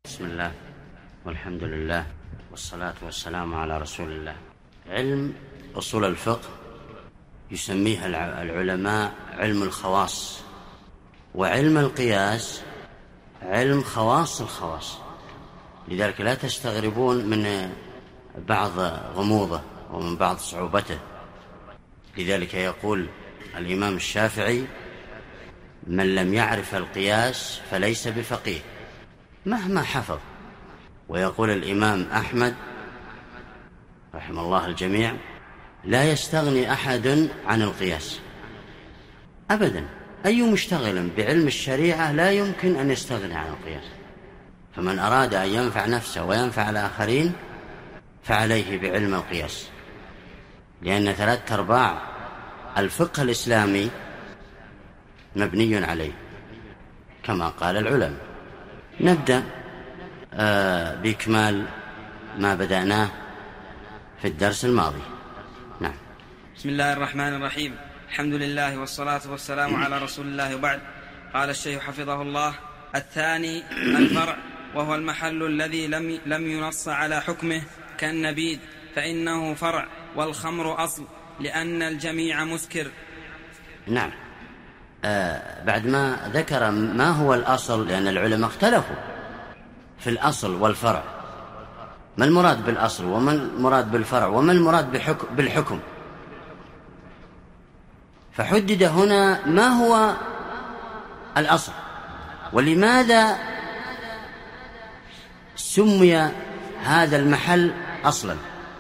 بسم الله والحمد لله والصلاة والسلام على رسول الله. علم أصول الفقه يسميه العلماء علم الخواص، وعلم القياس علم خواص الخواص، لذلك لا تستغربون من بعض غموضه ومن بعض صعوبته. لذلك يقول الإمام الشافعي: من لم يعرف القياس فليس بفقيه مهما حفظ. ويقول الإمام أحمد رحمه الله الجميع: لا يستغني أحد عن القياس أبدا. أي مشتغل بعلم الشريعة لا يمكن أن يستغني عن القياس. فمن أراد أن ينفع نفسه وينفع الآخرين فعليه بعلم القياس، لأن 3/4 الفقه الإسلامي مبني عليه كما قال العلماء. نبدأ بإكمال ما بدأناه في الدرس الماضي. نعم. بسم الله الرحمن الرحيم. الحمد لله والصلاة والسلام على رسول الله، وبعد. قال الشيخ حفظه الله: الثاني الفرع، وهو المحل الذي لم ينص على حكمه كالنبيذ، فإنه فرع، والخمر أصل، لأن الجميع مسكر. نعم. بعد ما ذكر ما هو الأصل، لأن العلماء اختلفوا في الأصل والفرع، ما المراد بالأصل وما المراد بالفرع وما المراد بالحكم، فحدد هنا ما هو الأصل ولماذا سمي هذا المحل أصلا،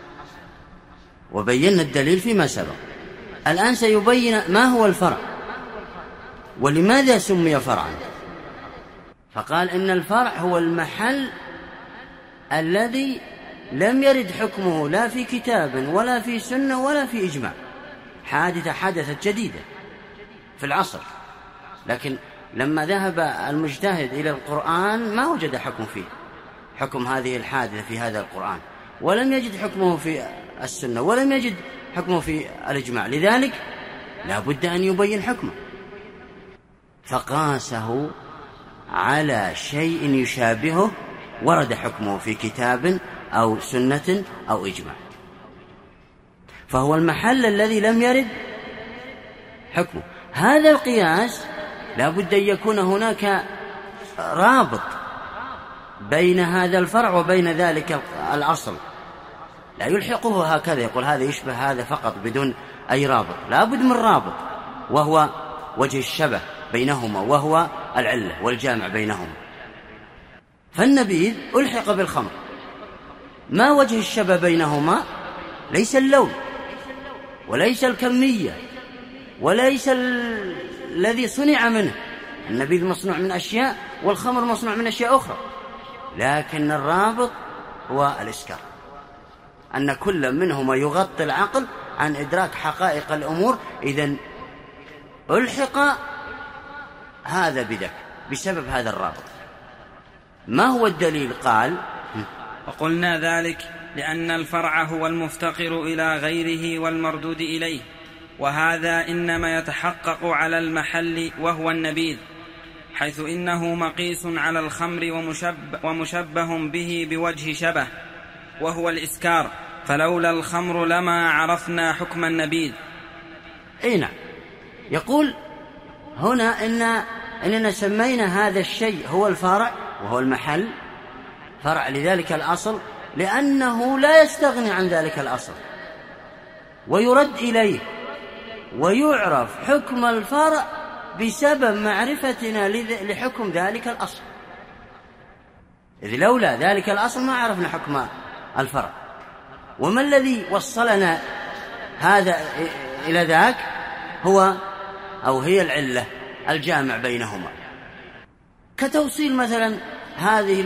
وبينا الدليل فيما سبق. الآن سيبين ما هو الفرع ولماذا سمي فرعا. فقال إن الفرع هو المحل الذي لم يرد حكمه لا في كتاب ولا في سنة ولا في إجماع، حادثة حدثت جديدة في العصر، لكن لما ذهب المجتهد إلى القرآن ما وجد حكم فيه، حكم هذه الحادثة في هذا القرآن، ولم يجد حكمه في السنة، ولم يجد حكمه في الإجماع، لذلك لا بد أن يبين حكمه، فقاسه على شيء يشابهه ورد حكمه في كتاب أو سنة أو إجماع، فهو المحل الذي لم يرد حكمه. هذا القياس لا بد أن يكون هناك رابط بين هذا الفرع وبين ذلك الأصل، لا يلحقه هكذا يقول هذا يشبه هذا فقط بدون أي رابط، لا بد من رابط، وهو وجه الشبه بينهما، وهو العلة والجامع بينهما. فالنبيذ ألحق بالخمر، ما وجه الشبه بينهما؟ ليس اللون وليس الكمية وليس الذي صنع منه، النبيذ مصنوع من أشياء والخمر مصنوع من أشياء أخرى، لكن الرابط هو الإسكار، أن كل منهما يغطي العقل عن إدراك حقائق الأمور. إذن ألحق هذا بذاك بسبب هذا الرابط. ما هو الدليل؟ قال: وقلنا ذلك لأن الفرع هو المفتقر إلى غيره والمردود إليه، وهذا إنما يتحقق على المحل وهو النبيذ، حيث إنه مقيس على الخمر ومشبه به بوجه شبه، وهو الإسكار، فلولا الخمر لما عرفنا حكم النبيذ. نعم. يقول هنا إننا سمينا هذا الشيء هو الفرع وهو المحل فرع لذلك الأصل، لأنه لا يستغني عن ذلك الأصل، ويرد إليه، ويعرف حكم الفرع بسبب معرفتنا لحكم ذلك الأصل، إذ لولا ذلك الأصل ما عرفنا حكم الفرع. وما الذي وصلنا هذا إلى ذاك؟ هي العلة الجامع بينهما، كتوصيل مثلا هذه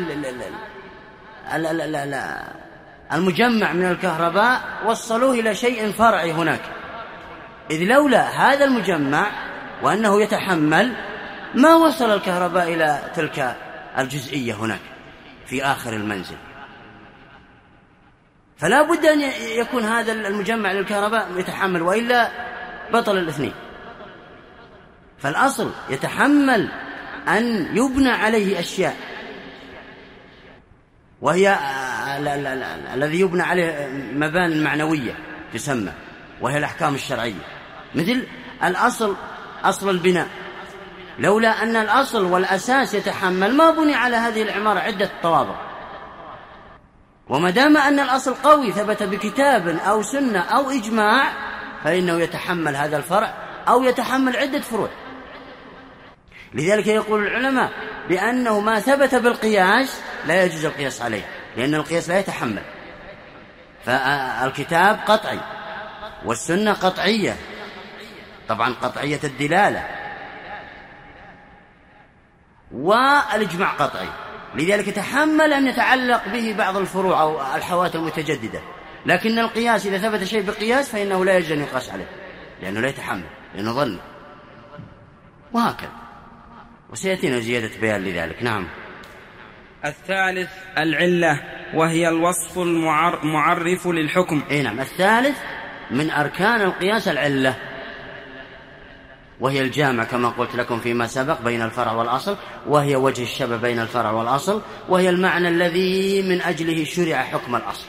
المجمع من الكهرباء وصلوه إلى شيء فرعي هناك، إذ لولا هذا المجمع وأنه يتحمل ما وصل الكهرباء إلى تلك الجزئية هناك في آخر المنزل، فلا بد أن يكون هذا المجمع للكهرباء يتحمل، وإلا بطل الاثنين. فالأصل يتحمل أن يبنى عليه أشياء وهي الذي يبنى عليه مباني معنوية تسمى، وهي الأحكام الشرعية، مثل الأصل، أصل البناء. لولا أن الأصل والأساس يتحمل ما بني على هذه العمارة عدة طوابق. وما دام أن الأصل قوي ثبت بكتاب أو سنة أو إجماع، فإنه يتحمل هذا الفرع أو يتحمل عدة فروع. لذلك يقول العلماء بأنه ما ثبت بالقياس لا يجوز القياس عليه، لأن القياس لا يتحمل. فالكتاب قطعي والسنة قطعية، طبعا قطعية الدلالة، والإجماع قطعي، لذلك يتحمل أن يتعلق به بعض الفروع أو الحوادث المتجددة. لكن القياس إذا ثبت شيء بقياس فإنه لا يجوز أن يقاس عليه، لأنه لا يتحمل، لأنه ظن، وهكذا. وسيأتينا زيادة بيان لذلك. نعم. الثالث العلة، وهي الوصف المعرف للحكم. نعم. الثالث من أركان القياس العلة، وهي الجامع كما قلت لكم فيما سبق بين الفرع والأصل، وهي وجه الشبه بين الفرع والأصل، وهي المعنى الذي من أجله شرع حكم الأصل.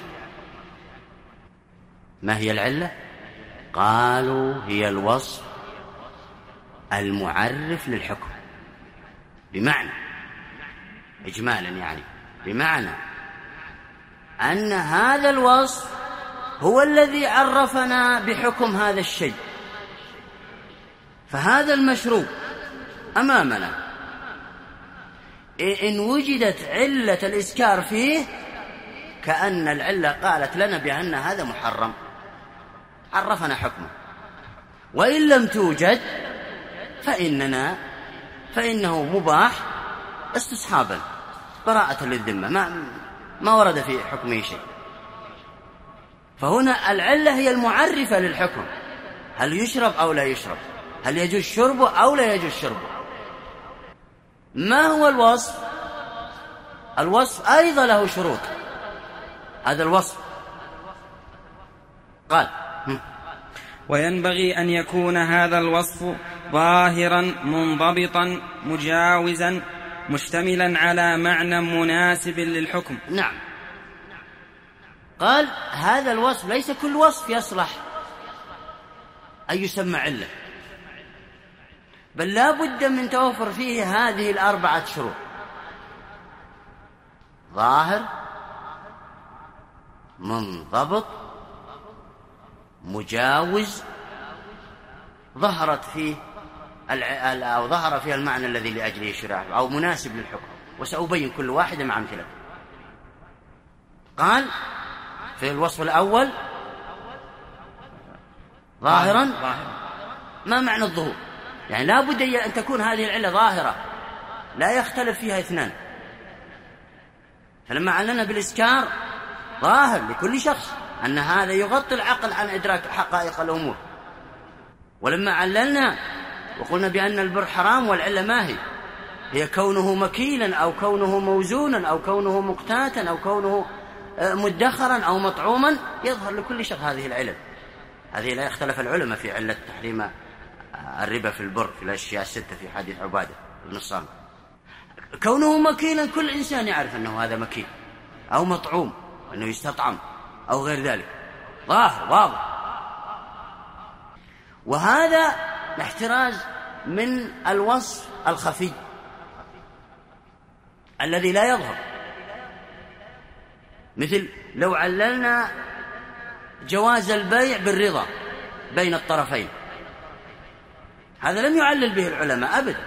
ما هي العلة؟ قالوا هي الوصف المعرف للحكم، بمعنى إجمالا يعني بمعنى أن هذا الوصف هو الذي عرفنا بحكم هذا الشيء. فهذا المشروب أمامنا إن وجدت علة الإسكار فيه كأن العلة قالت لنا بأن هذا محرم، عرفنا حكمه. وإن لم توجد فإنه مباح استصحابا براءة للذمة، ما ورد في حكمه شيء. فهنا العلة هي المعرفة للحكم، هل يشرب أو لا يشرب، هل يجوز شربه أو لا يجوز شربه. ما هو الوصف؟ الوصف أيضا له شروط. هذا الوصف قال وينبغي أن يكون هذا الوصف ظاهرا منضبطا مجاوزا مشتملا على معنى مناسب للحكم. نعم. قال هذا الوصف ليس كل وصف يصلح أن يسمى علة، بل لا بد من توفر فيه هذه الأربعة شروط: ظاهر، منضبط، مجاوز، ظهرت فيه أو ظهر فيها المعنى الذي لأجله شرع أو مناسب للحكم. وسأبين كل واحدة مع أمثلة. قال في الوصف الأول ظاهرا. ما معنى الظهور؟ يعني لا بد أن تكون هذه العلة ظاهرة لا يختلف فيها اثنان. فلما علنا بالإسكار ظاهر لكل شخص أن هذا يغطي العقل عن إدراك حقائق الأمور. ولما عللنا وقلنا بأن البر حرام والعلة ما هي كونه مكيلا أو كونه موزونا أو كونه مقتاتا أو كونه مدخرا أو مطعوما، يظهر لكل شخص هذه العلل. هذه لا يختلف العلماء في علة تحريم الربا في البر في الأشياء الستة في حديث عبادة بن الصامت. كونه مكيلا كل إنسان يعرف أنه هذا مكيل أو مطعوم، أنه يستطعم أو غير ذلك، ظاهر واضح. وهذا الاحتراز من الوصف الخفي الذي لا يظهر. مثل لو عللنا جواز البيع بالرضا بين الطرفين، هذا لم يعلل به العلماء أبدا.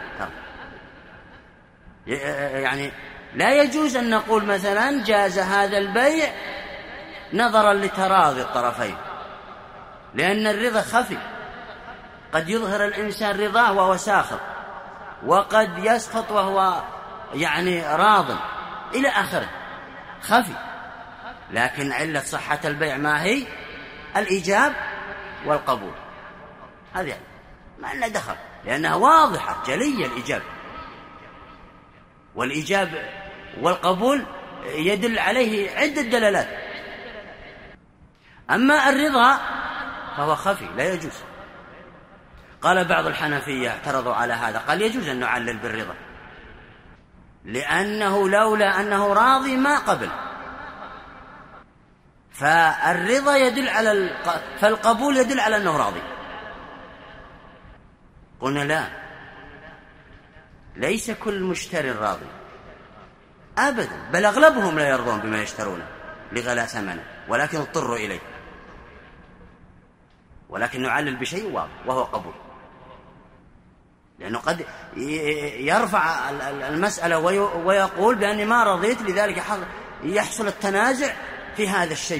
يعني لا يجوز أن نقول مثلا جاز هذا البيع نظرا لتراضي الطرفين، لأن الرضا خفي، قد يظهر الإنسان رضاه وهو ساخط، وقد يسخط وهو يعني راض إلى آخره، خفي. لكن علة صحة البيع ما هي؟ الإيجاب والقبول. هذه ما لنا دخل، لأنها واضحة جلية. الإيجاب والإيجاب والقبول يدل عليه عدة دلالات. أما الرضا فهو خفي لا يجوز. قال بعض الحنفية اعترضوا على هذا، قال يجوز أن نعلل بالرضا، لأنه لولا أنه راضي ما قبل، فالرضا يدل على فالقبول يدل على أنه راضي. قلنا لا، ليس كل مشتري راضي أبدا، بل أغلبهم لا يرضون بما يشترونه لغلاء ثمنه، ولكن اضطروا إليه، ولكن نعلل بشيء واضح وهو قبول، لأنه قد يرفع المسألة ويقول بأني ما رضيت، لذلك يحصل التنازع في هذا الشيء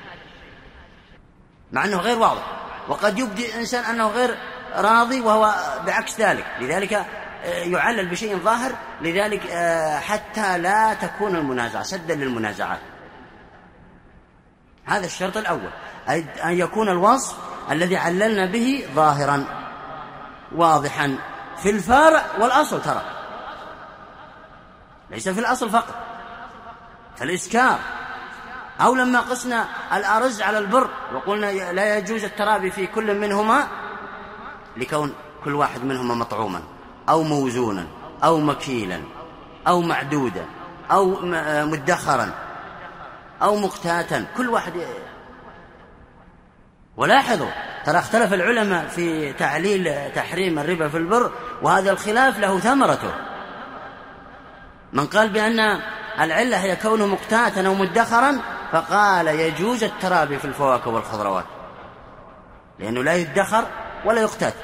مع أنه غير واضح، وقد يبدي إنسان أنه غير راضي وهو بعكس ذلك، لذلك يعلل بشيء ظاهر، لذلك حتى لا تكون المنازعة سدا للمنازعات. هذا الشرط الأول، أن يكون الوصف الذي عللنا به ظاهرا واضحا في الفارع والأصل، ترى ليس في الأصل فقط، فالإسكار، أو لما قسنا الأرز على البر وقلنا لا يجوز الترابي في كل منهما لكون كل واحد منهما مطعوما أو موزونا أو مكيلا أو معدودا أو مدخرا أو مقتاتا، كل واحد. ولاحظوا ترى اختلف العلماء في تعليل تحريم الربا في البر، وهذا الخلاف له ثمرته. من قال بأن العلة هي كونه مقتاتا أو مدخرا فقال يجوز الترابي في الفواكه والخضروات، لأنه لا يدخر ولا يقتات،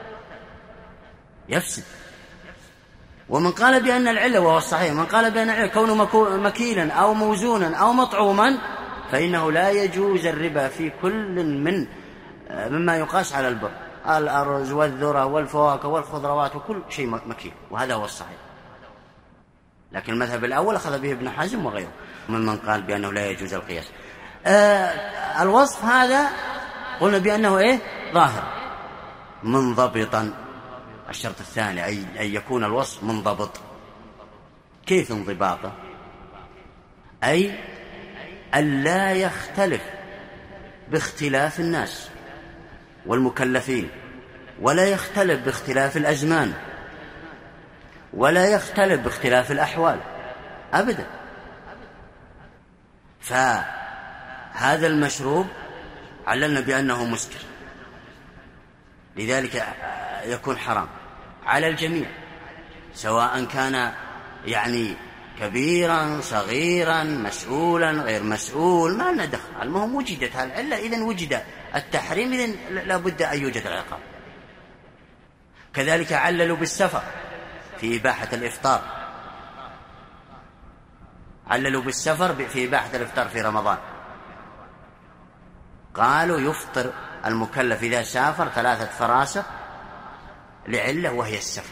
يفسد. ومن قال بأن العلة، وهو الصحيح، من قال بأن العلة كونه مكيلا أو موزونا أو مطعوما فإنه لا يجوز الربا في كل مما يقاس على البر، الأرز والذرة والفواكه والخضروات وكل شيء مكيل، وهذا هو الصحيح. لكن المذهب الأول أخذ به ابن حزم وغيره ممن قال بأنه لا يجوز القياس. الوصف هذا قلنا بأنه ظاهر منضبطا. الشرط الثاني أن يكون الوصف منضبط. كيف انضباطه؟ أي أن لا يختلف باختلاف الناس والمكلفين، ولا يختلف باختلاف الأزمان، ولا يختلف باختلاف الأحوال أبدا. فهذا المشروب عللنا بأنه مسكر، لذلك يكون حرام على الجميع، سواء كان كبيرا صغيرا مسؤولا غير مسؤول، ما لنا دخل، المهم وجدت العلة، إذن وجد التحريم إذن لابد أن يوجد العقاب. كذلك عللوا بالسفر في إباحة الإفطار، عللوا بالسفر في إباحة الإفطار في رمضان، قالوا يفطر المكلف إذا سافر 3 فراسخ لعلة وهي السفر،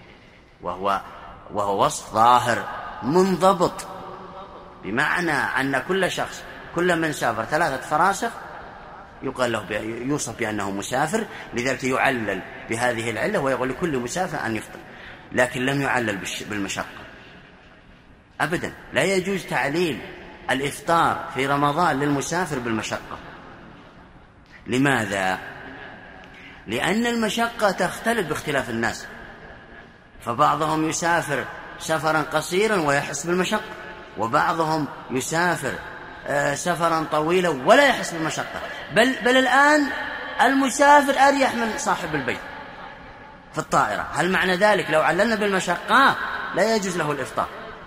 وهو وصف ظاهر منضبط، بمعنى أن كل شخص كل من سافر 3 فراسخ يقال له يوصف بأنه مسافر، لذلك يعلل بهذه العلة ويقول لكل مسافر أن يفطر. لكن لم يعلل بالمشقة أبدا، لا يجوز تعليل الإفطار في رمضان للمسافر بالمشقة. لماذا؟ لأن المشقة تختلف باختلاف الناس، فبعضهم يسافر سفرا قصيرا ويحس بالمشقة، وبعضهم يسافر سفرا طويلا ولا يحس بالمشقة، بل الآن المسافر أريح من صاحب البيت في الطائرة. هل معنى ذلك لو عللنا بالمشقة لا يجوز له الإفطار؟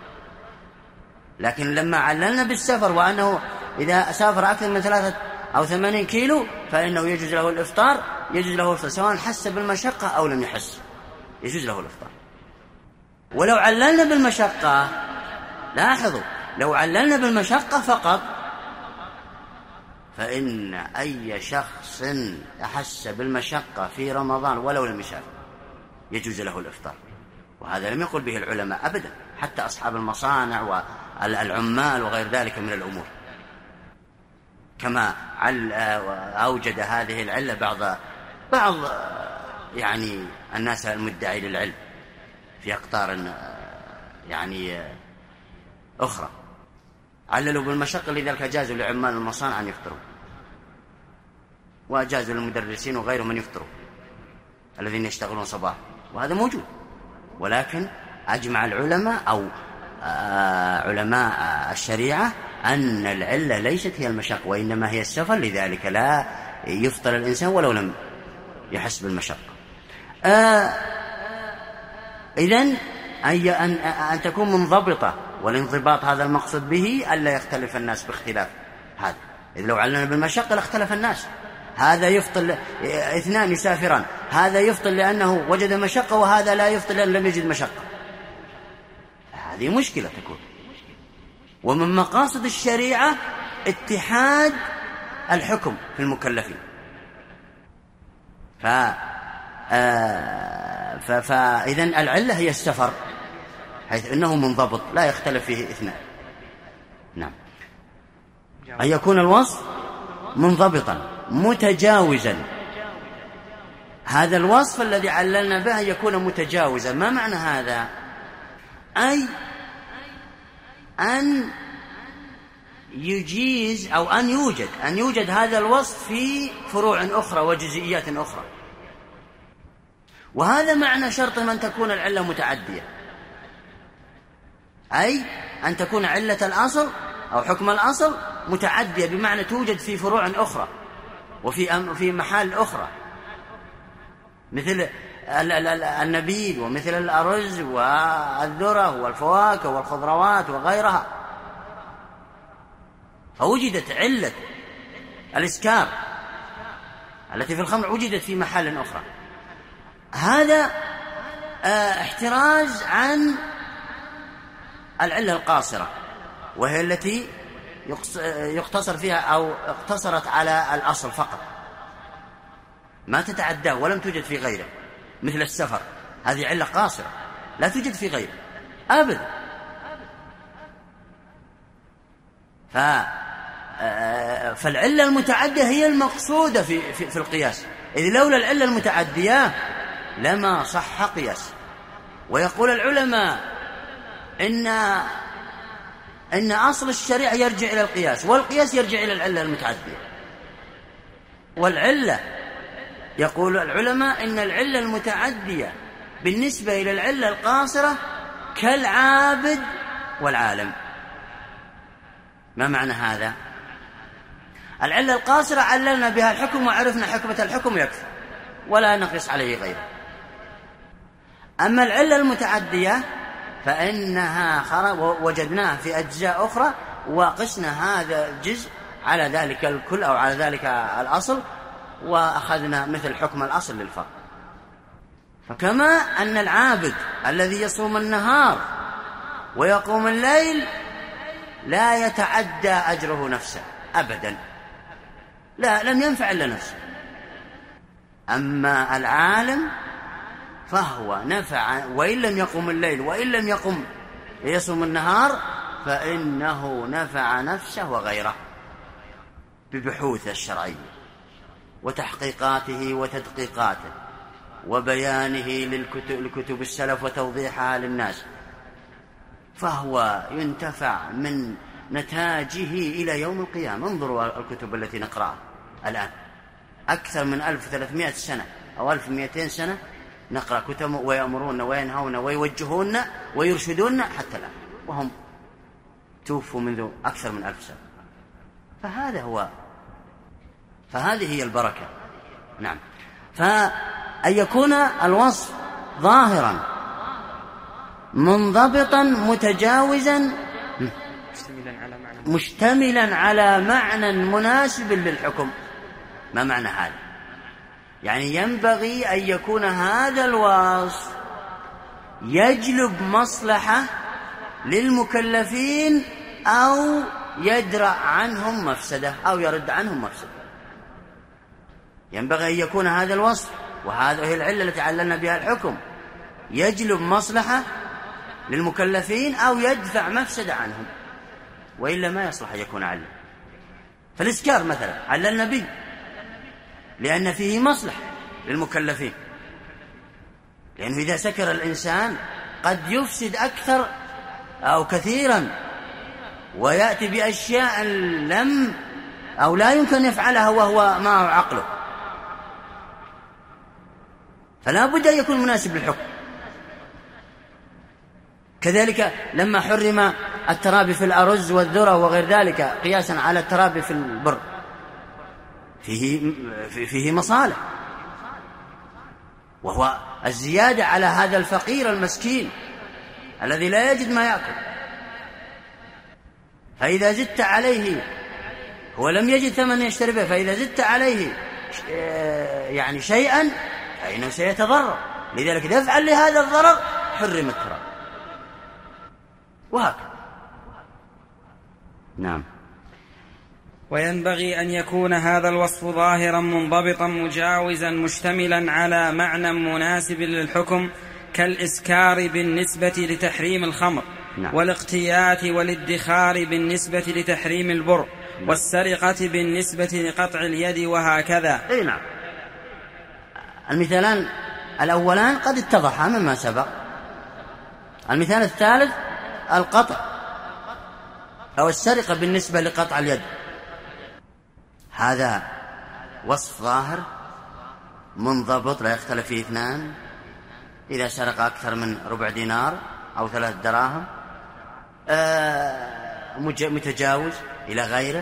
لكن لما عللنا بالسفر وأنه إذا سافر أكثر من 3 أو 80 كيلو فإنه يجوز له الإفطار، سواء حس بالمشقة أو لم يحس، يجوز له الإفطار. ولو عللنا بالمشقة، لاحظوا، لو عللنا بالمشقة فقط فإن أي شخص أحس بالمشقة في رمضان ولو لم يسافر يجوز له الإفطار، وهذا لم يقل به العلماء أبدا، حتى أصحاب المصانع والعمال وغير ذلك من الأمور، كما أوجد هذه العلة بعض الناس المدعي للعلم في أقطار أخرى، عللوا بالمشقة، لذلك جازوا لعمال المصانع أن يفطروا، وجازوا للمدرسين وغيرهم من يفطروا الذين يشتغلون صباح، وهذا موجود. ولكن أجمع العلماء أو علماء الشريعة أن العلة ليست هي المشقة وإنما هي السفر، لذلك لا يفطر الإنسان ولو لم يحس بالمشقة. إذن أن تكون منضبطة، والانضباط هذا المقصود به ألا يختلف الناس باختلاف هذا. إذ لو علنا بالمشقة لاختلف الناس، هذا يفطر، اثنان يسافران، هذا يفطر لأنه وجد مشقة وهذا لا يفطر لأنه لم يجد مشقة، هذه مشكلة تكون. ومن مقاصد الشريعة اتحاد الحكم في المكلفين، فإذن العلة هي السفر، حيث إنه منضبط لا يختلف فيه اثنان. نعم. أن يكون الوصف منضبطا متجاوزا، هذا الوصف الذي عللنا به يكون متجاوزا. ما معنى هذا؟ أي أن يجيز أو أن يوجد هذا الوصف في فروع أخرى وجزئيات أخرى، وهذا معنى شرط أن تكون العلة متعدية، أي أن تكون علة الأصل أو حكم الأصل متعدية، بمعنى توجد في فروع أخرى وفي محال أخرى، مثل النبيذ ومثل الأرز والذرة والفواكه والخضروات وغيرها، فوجدت علة الإسكار التي في الخمر وجدت في محل أخرى. هذا احتراز عن العلة القاصرة، وهي التي يقتصر فيها أو اقتصرت على الأصل فقط، ما تتعدى ولم توجد في غيره، مثل السفر، هذه علة قاصرة لا توجد في غيره أبدا. فالعلة المتعدية هي المقصودة في القياس، إذ لولا العلة المتعدية لما صح قياس. ويقول العلماء إن أصل الشريعة يرجع إلى القياس، والقياس يرجع إلى العلة المتعدية. والعلة، يقول العلماء إن العلة المتعدية بالنسبة إلى العلة القاصرة كالعابد والعالم. ما معنى هذا؟ العلة القاصرة عللنا بها الحكم وعرفنا حكمة الحكم يكفي ولا نقص عليه غيره. أما العلة المتعدية فإنها وجدناها في أجزاء أخرى وقسنا هذا الجزء على ذلك الكل أو على ذلك الأصل، وأخذنا مثل حكم الأصل للفرق. فكما أن العابد الذي يصوم النهار ويقوم الليل لا يتعدى أجره نفسه أبدا، لا، لم ينفع إلا نفسه. أما العالم فهو نفع وإن لم يقم الليل وإن لم يصوم النهار، فإنه نفع نفسه وغيره ببحوثه الشرعية وتحقيقاته وتدقيقاته وبيانه لكتب السلف وتوضيحها للناس، فهو ينتفع من نتاجه إلى يوم القيامة. انظروا الكتب التي نقرأها الآن، أكثر من 1300 سنة أو 1200 سنة نقرأ كتب ويأمرون وينهون ويوجهون ويرشدون حتى الآن، وهم توفوا منذ أكثر من 1000 سنة. فهذه هي البركة. نعم. فأن يكون الوصف ظاهرا منضبطا متجاوزا مشتملا على معنى مناسب للحكم. ما معنى هذا؟ يعني ينبغي أن يكون هذا الوصف يجلب مصلحة للمكلفين أو يدرأ عنهم مفسدة أو يرد عنهم مفسدة. ينبغي أن يكون هذا الوصف، وهذه هي العلة التي عللنا بها الحكم، يجلب مصلحة للمكلفين أو يدفع مفسدة عنهم، وإلا ما يصلح أن يكون علة. فالإسكار مثلا عللنا به لأن فيه مصلحة للمكلفين، لأنه إذا سكر الإنسان قد يفسد أكثر أو كثيرا ويأتي بأشياء لا يمكن يفعلها وهو معه عقله، فلا بد أن يكون مناسب للحكم. كذلك لما حرم الترابي في الأرز والذرة وغير ذلك قياسا على الترابي في البر فيه مصالح، وهو الزيادة على هذا الفقير المسكين الذي لا يجد ما يأكل. فإذا زدت عليه، هو لم يجد ثمن يشتري به، فإذا زدت عليه يعني شيئا فإنه سيتضرر، لذلك دفعا لهذا الضرر حرم التراب، وهكذا. نعم. وينبغي أن يكون هذا الوصف ظاهرا منضبطا مجاوزا مشتملا على معنى مناسب للحكم، كالإسكار بالنسبة لتحريم الخمر، نعم. والاقتيات والادخار بالنسبة لتحريم البر، والسرقة بالنسبة لقطع اليد، وهكذا. نعم. المثالان الأولان قد اتضحا مما سبق. المثال الثالث القطع أو السرقة بالنسبة لقطع اليد، هذا وصف ظاهر منضبط لا يختلف فيه اثنان. إذا سرق أكثر من ربع دينار أو 3 دراهم متجاوز إلى غيره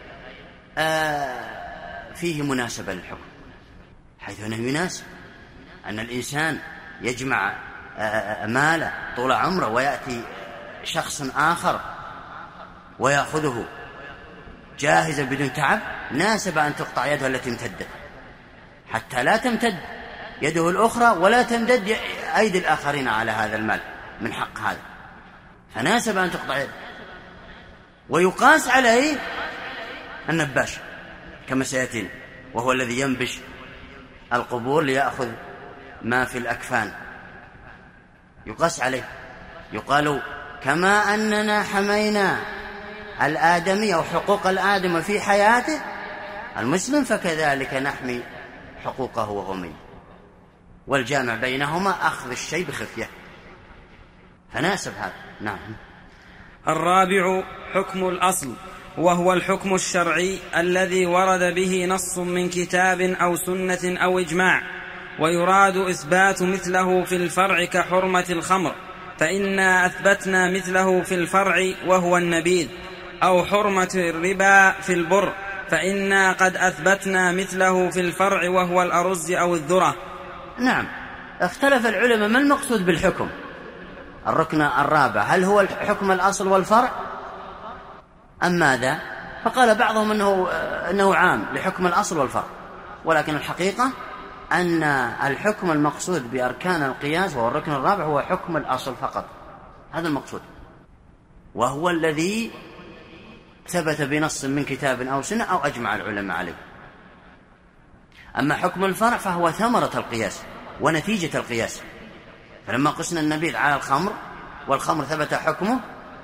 فيه مناسبة للحكم، حيث أنه يناسب أن الإنسان يجمع ماله طول عمره ويأتي شخص آخر ويأخذه جاهزا بدون تعب، ناسب أن تقطع يده التي امتدت حتى لا تمتد يده الأخرى ولا تمتد أيدي الآخرين على هذا المال من حق هذا، فناسب أن تقطع يده. ويقاس عليه النباش كما سيأتينا، وهو الذي ينبش القبور ليأخذ ما في الأكفان، يقاس عليه. يقال كما أننا حمينا الآدمي أو حقوق الآدم في حياته المسلم، فكذلك نحمي حقوقه وهو ميت، والجامع بينهما أخذ الشيء بخفية، فناسب هذا. نعم. الرابع حكم الأصل، وهو الحكم الشرعي الذي ورد به نص من كتاب أو سنة أو إجماع، ويراد إثبات مثله في الفرع كحرمة الخمر، فإنا أثبتنا مثله في الفرع وهو النبيذ، أو حرمة الربا في البر، فإنا قد أثبتنا مثله في الفرع وهو الأرز أو الذرة. نعم. اختلف العلماء ما المقصود بالحكم. الركن الرابع هل هو الحكم الأصل والفرع أم ماذا؟ فقال بعضهم أنه عام لحكم الأصل والفرع، ولكن الحقيقة أن الحكم المقصود بأركان القياس وهو الركن الرابع هو حكم الأصل فقط، هذا المقصود، وهو الذي ثبت بنص من كتاب أو سنة أو أجمع العلماء عليه. أما حكم الفرع فهو ثمرة القياس ونتيجة القياس، فلما قسنا النبيذ على الخمر والخمر ثبت حكمه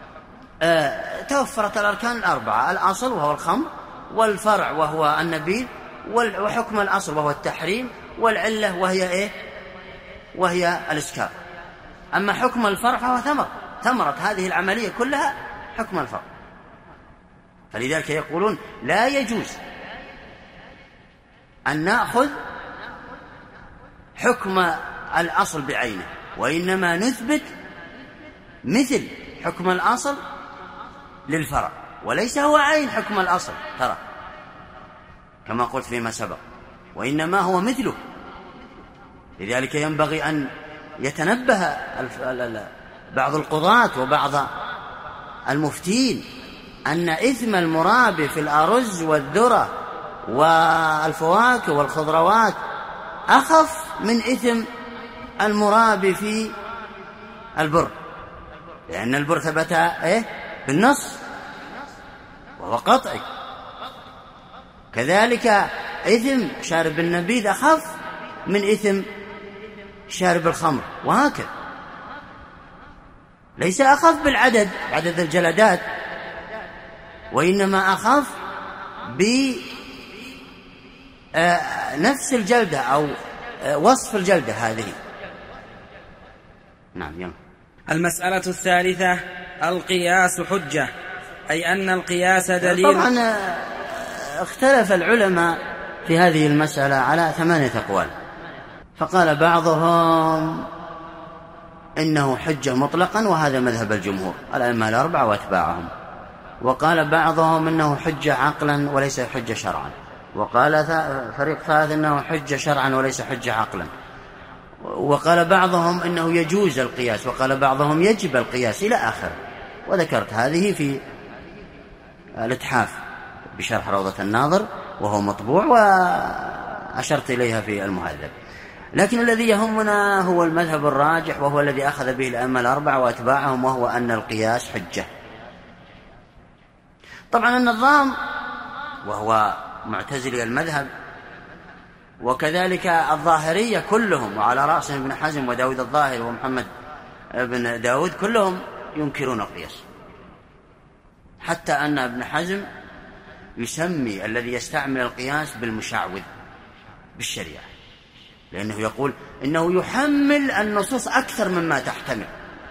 توفرت الأركان الأربعة، الأصل وهو الخمر، والفرع وهو النبيذ، وحكم الأصل وهو التحريم، والعلة وهي إيه؟ وهي الإسكار. أما حكم الفرع فهو ثمرة هذه العملية كلها حكم الفرع. فلذلك يقولون لا يجوز أن نأخذ حكم الأصل بعينه، وإنما نثبت مثل حكم الأصل للفرع، وليس هو عين حكم الأصل ترى كما قلت فيما سبق، وإنما هو مثله. لذلك ينبغي أن يتنبه بعض القضاة وبعض المفتين أن إثم المرابي في الأرز والذرة والفواكه والخضروات أخف من إثم المرابي في البر، لأن البر ثبت بالنص وهو قطعي. كذلك إثم شارب النبيذ أخف من إثم شارب الخمر، وهكذا. ليس أخف بالعدد، عدد الجلدات، وإنما أخف بنفس الجلدة أو وصف الجلدة هذه. نعم. يلا. المسألة الثالثة القياس حجة، أي أن القياس دليل. طبعا اختلف العلماء في هذه المسألة على 8 أقوال، فقال بعضهم إنه حجة مطلقا، وهذا مذهب الجمهور الأئمة الأربعة وأتباعهم. وقال بعضهم إنه حجة عقلا وليس حجة شرعا، وقال فريق ثالث إنه حجة شرعا وليس حجة عقلا، وقال بعضهم إنه يجوز القياس، وقال بعضهم يجب القياس إلى آخر. وذكرت هذه في الإتحاف بشرح روضة الناظر وهو مطبوع، وأشرت إليها في المهذب. لكن الذي يهمنا هو المذهب الراجح، وهو الذي أخذ به الأئمة الأربعة وأتباعهم، وهو أن القياس حجة. طبعا النظام وهو معتزلي المذهب، وكذلك الظاهرية كلهم، وعلى رأسهم ابن حزم وداود الظاهر ومحمد بن داود، كلهم ينكرون القياس، حتى أن ابن حزم يسمي الذي يستعمل القياس بالمشعوذ بالشريعة، لأنه يقول إنه يحمل النصوص أكثر مما تحتمل.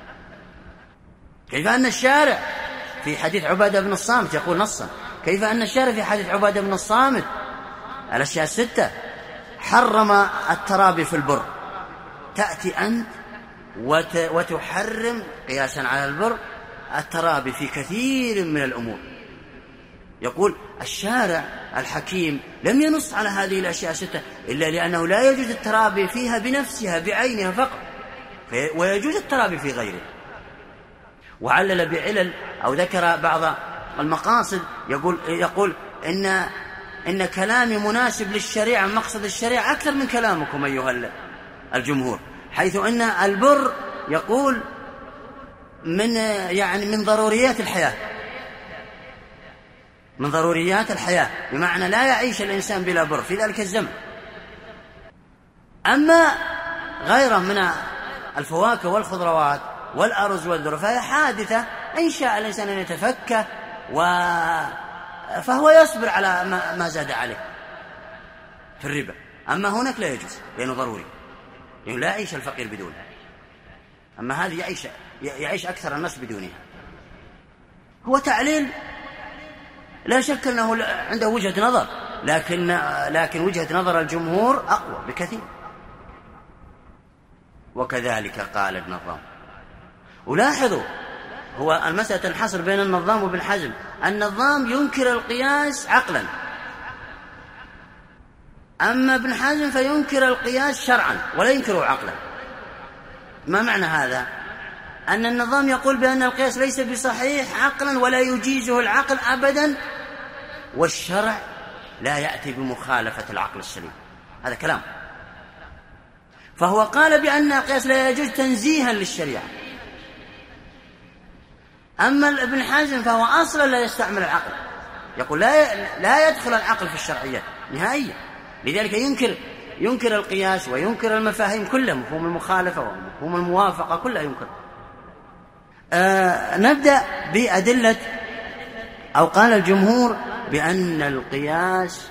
كيف أن الشارع في حديث عبادة بن الصامت يقول نصا، كيف أن الشارع في حديث عبادة بن الصامت الأشياء الستة حرم الترابي في البر، تأتي أنت وتحرم قياسا على البر الترابي في كثير من الأمور. يقول الشارع الحكيم لم ينص على هذه الأشياء الستة إلا لأنه لا يجوز الترابي فيها بنفسها بعينها فقط، ويجوز الترابي في غيره. وعلل بعلل أو ذكر بعض المقاصد، يقول إن كلامي مناسب للشريعة، مقصد الشريعة أكثر من كلامكم أيها الجمهور، حيث أن البر يقول من ضروريات الحياة، من ضروريات الحياة، بمعنى لا يعيش الإنسان بلا بر في ذلك الزمن. أما غيره من الفواكه والخضروات والأرز والذرة فهي حادثة، إن شاء الإنسان أن يتفكه فهو يصبر على ما زاد عليه في الربا. أما هناك لا يجوز لأنه ضروري، لأنه لا يعيش الفقير بدونه، أما هذه يعيش أكثر الناس بدونها. هو تعليل لا شك أنه عنده وجهة نظر، لكن وجهة نظر الجمهور أقوى بكثير. وكذلك قال النظام. ولاحظوا هو المسألة تنحصر بين النظام وابن حزم. النظام ينكر القياس عقلا، أما ابن حزم فينكر القياس شرعا ولا ينكره عقلا. ما معنى هذا؟ أن النظام يقول بأن القياس ليس بصحيح عقلا ولا يجيزه العقل أبدا، والشرع لا يأتي بمخالفة العقل السليم. هذا كلام. فهو قال بأن القياس لا يجوز تنزيها للشريعة. أما ابن حزم فهو أصلا لا يستعمل العقل، يقول لا يدخل العقل في الشرعيات نهائيا، لذلك ينكر القياس وينكر المفاهيم كلها، مفهوم المخالفة ومفهوم الموافقة كلها ينكر. نبدأ بأدلة، أو قال الجمهور بأن القياس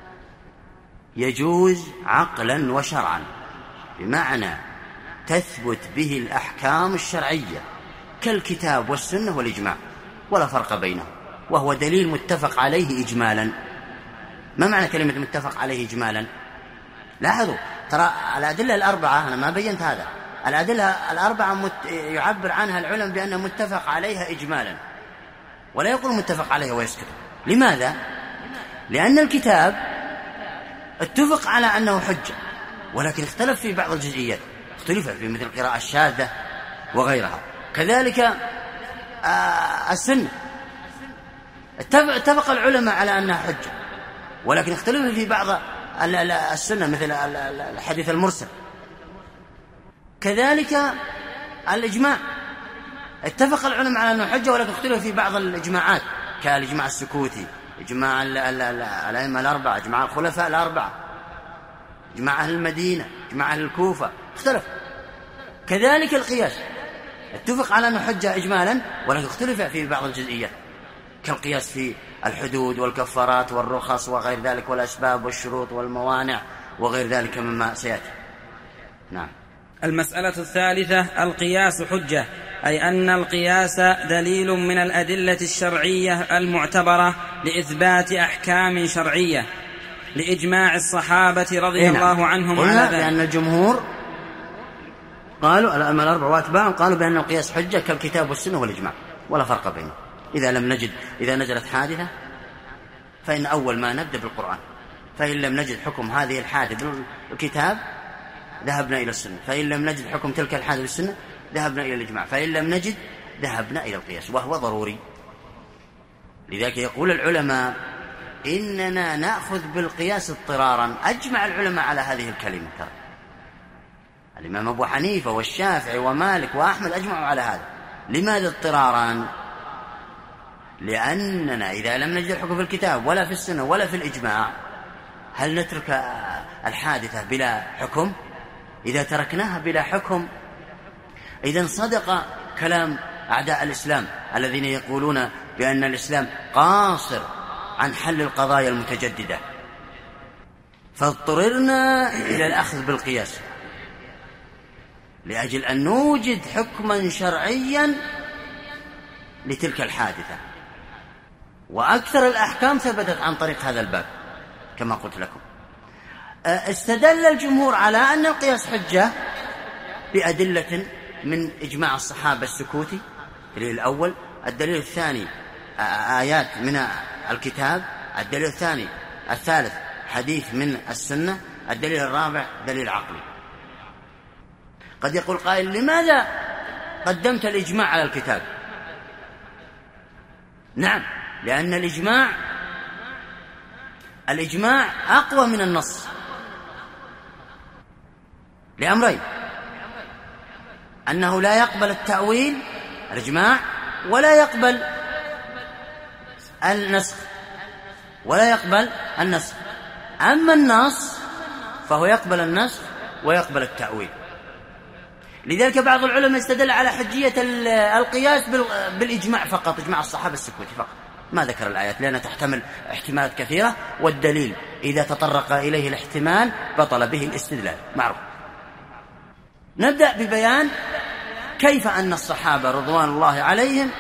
يجوز عقلا وشرعا، بمعنى تثبت به الأحكام الشرعية كالكتاب والسنة والإجماع ولا فرق بينهم، وهو دليل متفق عليه إجمالا. ما معنى كلمة متفق عليه إجمالا؟ لاحظوا ترى الأدلة الأربعة، أنا ما بينت هذا، الأدلة الأربعة يعبر عنها العلم بأنه متفق عليها إجمالا، ولا يقول متفق عليها ويسكت. لماذا؟ لأن الكتاب اتفق على أنه حجة، ولكن اختلف في بعض الجزئيات، اختلف في مثل القراءة الشاذة وغيرها. كذلك السنة اتفق العلماء على أنها حجة، ولكن اختلف في بعض السنة مثل الحديث المرسل. كذلك الإجماع اتفق العلماء على أنه حجة، ولكن اختلف في بعض الإجماعات كالإجماع السكوتي، إجماع الأئمة الأربعة، إجماع الخلفاء الأربعة، إجماع أهل المدينة، إجماع أهل الكوفة، اختلف. كذلك القياس اتفق على أنه حجة إجمالا، ولكن اختلف في بعض الجزئيات كالقياس في الحدود والكفارات والرخص وغير ذلك، والأسباب والشروط والموانع وغير ذلك مما سيأتي. نعم. المسألة الثالثة: القياس حجة، أي أن القياس دليل من الأدلة الشرعية المعتبرة لإثبات أحكام شرعية لإجماع الصحابة رضي الله عنهم على ذلك. لأن الجمهور قالوا الأئمة الأربعة وأتباعهم قالوا بأن القياس حجة كالكتاب والسنة والإجماع ولا فرق بينهم. إذا نزلت حادثة فإن أول ما نبدأ بالقرآن، فإن لم نجد حكم هذه الحادثة بالكتاب ذهبنا إلى السنة، فإن لم نجد حكم تلك الحادثة بالسنة ذهبنا إلى الإجماع، فإن لم نجد ذهبنا إلى القياس، وهو ضروري. لذلك يقول العلماء إننا نأخذ بالقياس اضطرارا. أجمع العلماء على هذه الكلمة، ترى الإمام أبو حنيفة والشافعي ومالك وأحمد أجمعوا على هذا. لماذا اضطرارا؟ لأننا إذا لم نجد الحكم في الكتاب ولا في السنة ولا في الإجماع هل نترك الحادثة بلا حكم؟ إذا تركناها بلا حكم إذن صدق كلام أعداء الإسلام الذين يقولون بأن الإسلام قاصر عن حل القضايا المتجددة، فاضطررنا إلى الأخذ بالقياس لأجل أن نوجد حكما شرعيا لتلك الحادثة. وأكثر الأحكام ثبتت عن طريق هذا الباب كما قلت لكم. استدل الجمهور على أن القياس حجة بأدلة من إجماع الصحابة السكوتي، الدليل الأول. الدليل الثاني آيات من الكتاب. الدليل الثالث حديث من السنة. الدليل الرابع دليل عقلي. قد يقول قائل لماذا قدمت الإجماع على الكتاب؟ نعم، لأن الإجماع أقوى من النص لأمرين: أنه لا يقبل التأويل الإجماع، ولا يقبل النسخ أما النص فهو يقبل النسخ ويقبل التأويل. لذلك بعض العلماء استدل على حجية القياس بالإجماع فقط، إجماع الصحابة السكوتي فقط، ما ذكر الآيات لأنها تحتمل احتمالات كثيرة، والدليل إذا تطرق إليه الاحتمال بطل به الاستدلال، معروف. نبدأ ببيان كيف أن الصحابة رضوان الله عليهم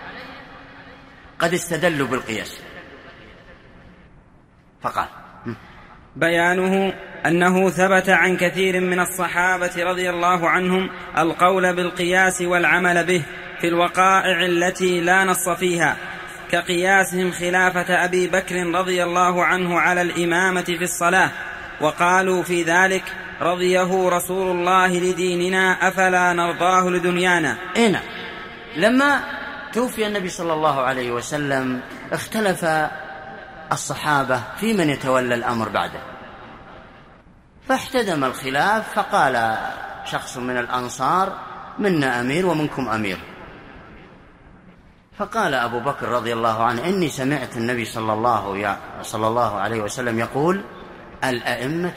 قد استدلوا بالقياس. فقال: بيانه أنه ثبت عن كثير من الصحابة رضي الله عنهم القول بالقياس والعمل به في الوقائع التي لا نص فيها، كقياسهم خلافة أبي بكر رضي الله عنه على الإمامة في الصلاة، وقالوا في ذلك: رضيه رسول الله لديننا أفلا نرضاه لدنيانا. هنا لما توفي النبي صلى الله عليه وسلم اختلف الصحابة في من يتولى الأمر بعده، فاحتدم الخلاف، فقال شخص من الأنصار: منا أمير ومنكم أمير. فقال أبو بكر رضي الله عنه: إني سمعت النبي صلى الله عليه وسلم يقول: الأئمة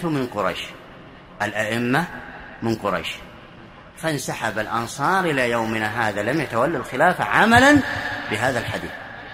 من قريش. فانسحب الأنصار إلى يومنا هذا لم يتولى الخلافة عملا بهذا الحديث،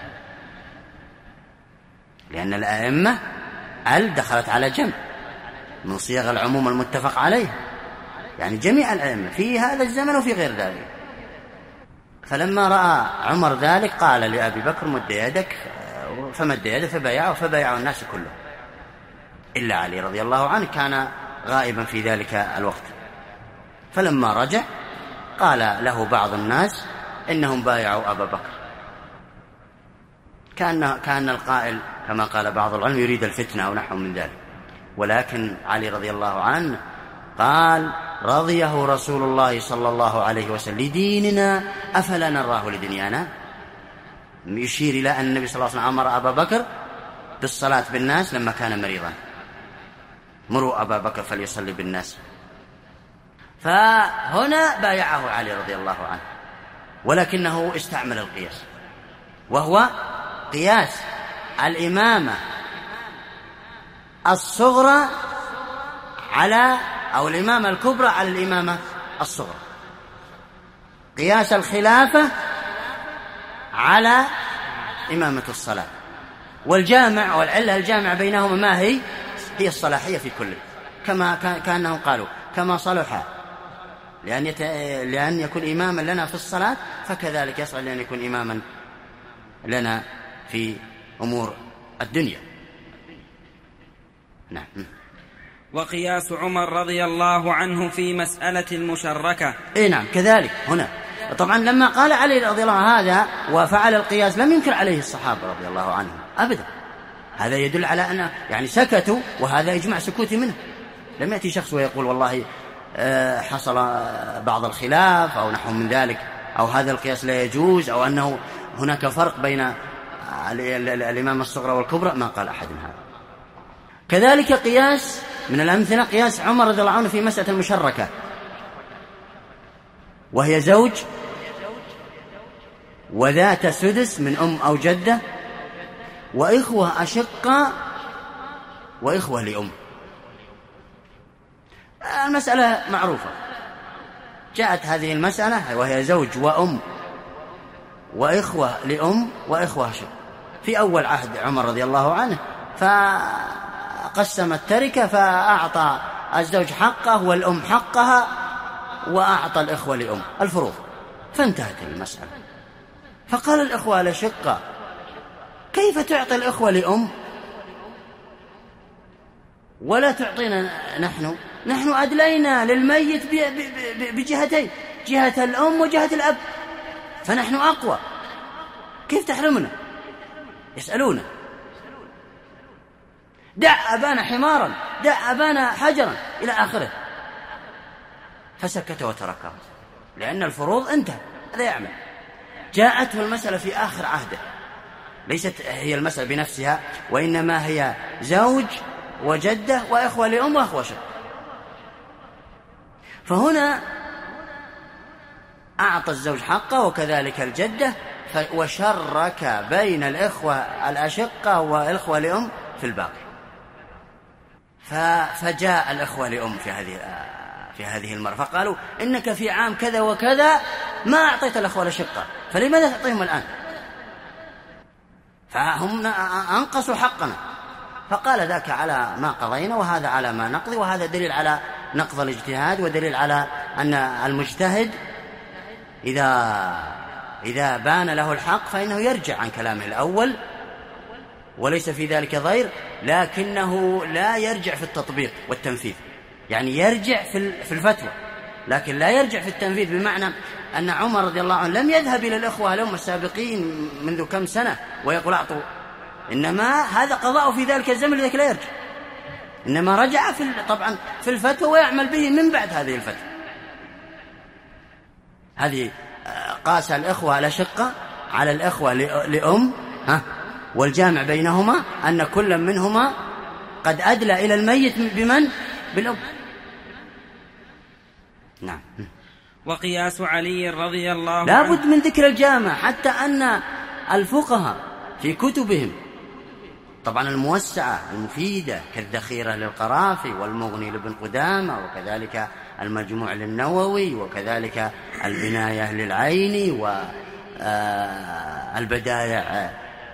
لأن الأئمة دخلت على جمع من صيغ العموم المتفق عليه، يعني جميع الأئمة في هذا الزمن وفي غير ذلك. فلما رأى عمر ذلك قال لأبي بكر: مد يدك، فمد يده فبايعه الناس كله إلا علي رضي الله عنه، كان غائبا في ذلك الوقت. فلما رجع قال له بعض الناس إنهم بايعوا أبا بكر، كان القائل كما قال بعض العلماء يريد الفتنة أو نحو من ذلك، ولكن علي رضي الله عنه قال: رضيه رسول الله صلى الله عليه وسلم لديننا أفلا نراه لدنيانا، يشير إلى أن النبي صلى الله عليه وسلم أمر أبا بكر بالصلاة بالناس لما كان مريضا: مروا أبا بكر فليصلي بالناس. فهنا بايعه علي رضي الله عنه، ولكنه استعمل القياس، وهو قياس الإمامة الصغرى أو الإمامة الكبرى على الإمامة الصغرى، قياس الخلافة على إمامة الصلاة. والجامع والعلة الجامع بينهما ما هي الصلاحية في كل، كما كأنهم قالوا: كما صلح لأن يكون إماما لنا في الصلاة، فكذلك يصلح لأن يكون إماما لنا في أمور الدنيا. نعم. وقياس عمر رضي الله عنه في مسألة المشركة. نعم كذلك هنا. طبعا لما قال علي رضي الله عنه هذا وفعل القياس لم ينكر عليه الصحابة رضي الله عنهم أبدا. هذا يدل على أن يعني سكتوا، وهذا إجماع سكوتي منه. لم يأتي شخص ويقول والله حصل بعض الخلاف أو نحو من ذلك، أو هذا القياس لا يجوز، أو أنه هناك فرق بين الإمامة الصغرى والكبرى. ما قال أحد هذا. كذلك قياس من الأمثلة قياس عمر رضي الله عنه في مسألة المشركة، وهي زوج وذات سدس من أم أو جدة وإخوة أشقة وإخوة لأم. المسألة معروفة، جاءت هذه المسألة وهي زوج وأم وإخوة لأم وإخوة أشقة في أول عهد عمر رضي الله عنه، فقسم التركة فأعطى الزوج حقه والأم حقها وأعطى الإخوة لأم الفروض، فانتهت المسألة. فقال الإخوة الأشقة كيف تعطي الإخوة لأم ولا تعطينا نحن أدلينا للميت بجهتين، جهة الأم وجهة الأب، فنحن أقوى، كيف تحرمنا؟ يسألونه دع أبانا حمارا، دع أبانا حجرا إلى آخره. فسكت وتركه لأن الفروض انتهى، هذا يعمل. جاءته المسألة في آخر عهده، ليست هي المسألة بنفسها، وإنما هي زوج وجدة وإخوة لأم وإخوة شقة. فهنا أعطى الزوج حقه وكذلك الجدة، وشرك بين الإخوة الأشقة والإخوة لأم في الباقي. فجاء الإخوة لأم في هذه المرة فقالوا إنك في عام كذا وكذا ما أعطيت الإخوة الأشقة، فلماذا تعطيهم الآن؟ فهم أنقصوا حقنا. فقال ذاك على ما قضينا وهذا على ما نقضي، وهذا دليل على نقض الاجتهاد، ودليل على أن المجتهد إذا بان له الحق فإنه يرجع عن كلامه الأول، وليس في ذلك ضير، لكنه لا يرجع في التطبيق والتنفيذ. يعني يرجع في الفتوى لكن لا يرجع في التنفيذ، بمعنى أن عمر رضي الله عنه لم يذهب إلى الإخوة الأم السابقين منذ كم سنة ويقول أعطوا، إنما هذا قضاء في ذلك الزمن لذلك لا يرجع، إنما رجع طبعا في الفتوى ويعمل به من بعد هذه الفتوى. هذه قاس الإخوة الأشقة على الإخوة لأم، والجامع بينهما أن كل منهما قد أدلى إلى الميت بمن؟ بالأم. نعم. وقياس علي رضي الله عنه لا بد من ذكر الجامع، حتى أن الفقهاء في كتبهم طبعا الموسعة المفيدة كالذخيرة للقرافي والمغني لابن قدامة، وكذلك المجموع للنووي، وكذلك البناية للعيني، والبدايع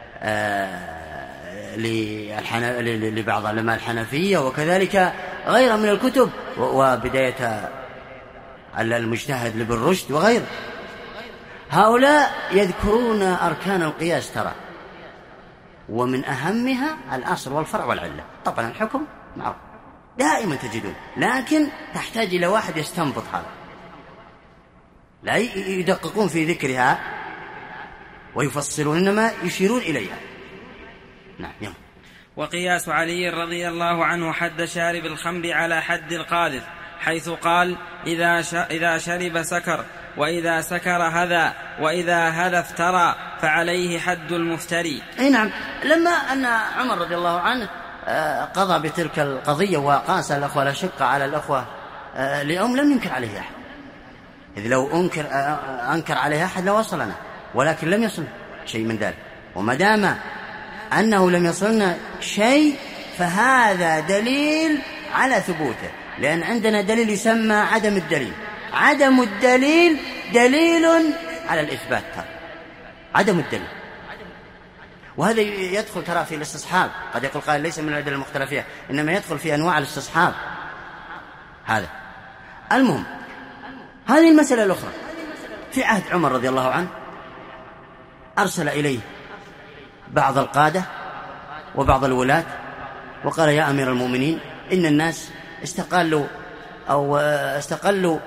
لبعض علماء الحنفية، وكذلك غيرها من الكتب، وبداية المجتهد لابن رشد وغيره. هؤلاء يذكرون أركان القياس ترى، ومن أهمها الأصل والفرع والعلة. طبعا الحكم معروف دائما تجدون، لكن تحتاج إلى واحد يستنبط هذا، لا يدققون في ذكرها ويفصلون، إنما يشيرون إليها. نعم. يوم. وقياس علي رضي الله عنه حد شارب الخمر على حد القاذف، حيث قال إذا شرب سكر، وإذا سكر هذا، وإذا هذا افترى فعليه حد المفتري. أي نعم. لما أن عمر رضي الله عنه قضى بتلك القضية وقاس الأخوة الأشقة على الأخوة لأم لم ينكر عليه أحد، إذ لو أنكر عليه أحد لوصلنا، ولكن لم يصل شيء من ذلك. وما دام أنه لم يصلنا شيء فهذا دليل على ثبوته، لأن عندنا دليل يسمى عدم الدليل. عدم الدليل دليل على الإثبات، عدم الدليل. وهذا يدخل ترى في الاستصحاب، قد يقول قائل ليس من الأدلة المختلفة فيها، إنما يدخل في أنواع الاستصحاب هذا. المهم، هذه المسألة الأخرى في عهد عمر رضي الله عنه أرسل إليه بعض القادة وبعض الولاة وقال: يا أمير المؤمنين، إن الناس استقلوا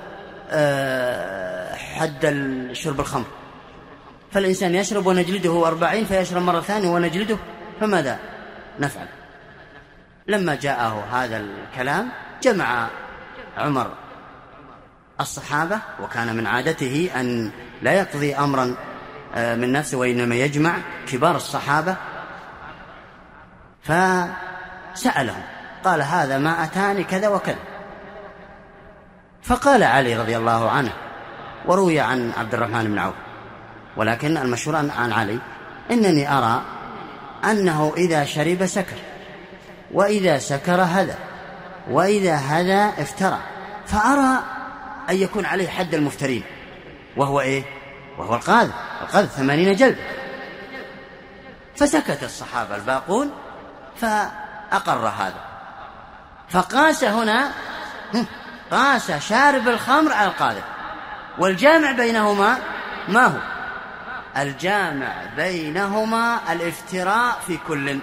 حد شرب الخمر، فالإنسان يشرب ونجلده 40 فيشرب مرة ثانية ونجلده، فماذا نفعل؟ لما جاءه هذا الكلام جمع عمر الصحابة، وكان من عادته أن لا يقضي أمرا من نفسه وإنما يجمع كبار الصحابة، فسألهم قال هذا ما أتاني كذا وكذا. فقال علي رضي الله عنه، وروي عن عبد الرحمن بن عوف ولكن المشهور عن علي، إنني أرى أنه إذا شرب سكر، وإذا سكر هذا، وإذا هذا افترى، فأرى أن يكون عليه حد المفترين، وهو إيه؟ وهو القاذف 80 جلد. فسكت الصحابة الباقون فأقر هذا. فقاس هنا، قاس شارب الخمر على القاذف، والجامع بينهما ما هو؟ الجامع بينهما الافتراء في كل،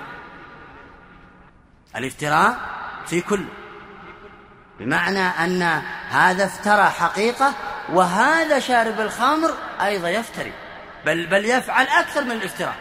الافتراء في كل، بمعنى أن هذا افترى حقيقة، وهذا شارب الخمر أيضا يفتري، بل يفعل أكثر من الافتراء،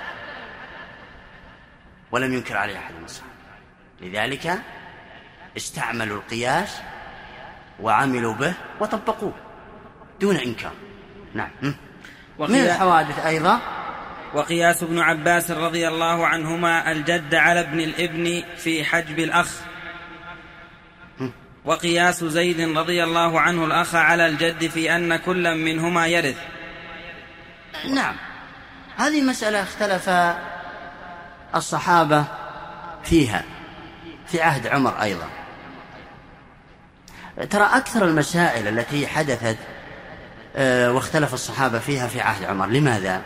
ولم ينكر عليه أحد من الصحابة. لذلك استعملوا القياس وعملوا به وطبقوه دون إنكار. نعم. من الحوادث أيضا وقياس ابن عباس رضي الله عنهما الجد على ابن الابن في حجب الأخ، وقياس زيد رضي الله عنه الأخ على الجد في أن كل منهما يرث. نعم، هذه مسألة اختلف الصحابة فيها في عهد عمر أيضا. ترى أكثر المسائل التي حدثت واختلف الصحابة فيها في عهد عمر. لماذا؟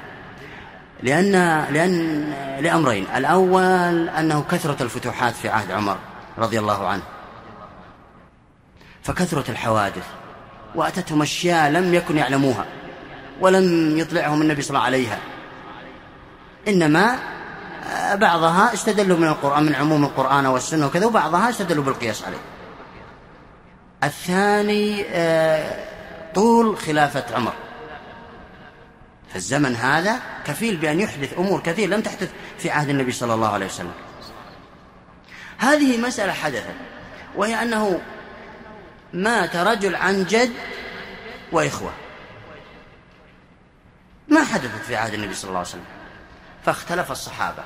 لأن لأمرين: الأول أنه كثرة الفتوحات في عهد عمر رضي الله عنه، فكثرة الحوادث وأتتهم أشياء لم يكن يعلموها ولم يطلعهم النبي صلى الله عليها، إنما بعضها استدلوا من القرآن، من عموم القرآن والسنة وكذا، وبعضها استدلوا بالقياس عليه. الثاني طول خلافة عمر، فالزمن هذا كفيل بأن يحدث أمور كثير لم تحدث في عهد النبي صلى الله عليه وسلم. هذه مسألة حدثت، وهي أنه مات رجل عن جد وإخوة، ما حدثت في عهد النبي صلى الله عليه وسلم، فاختلف الصحابة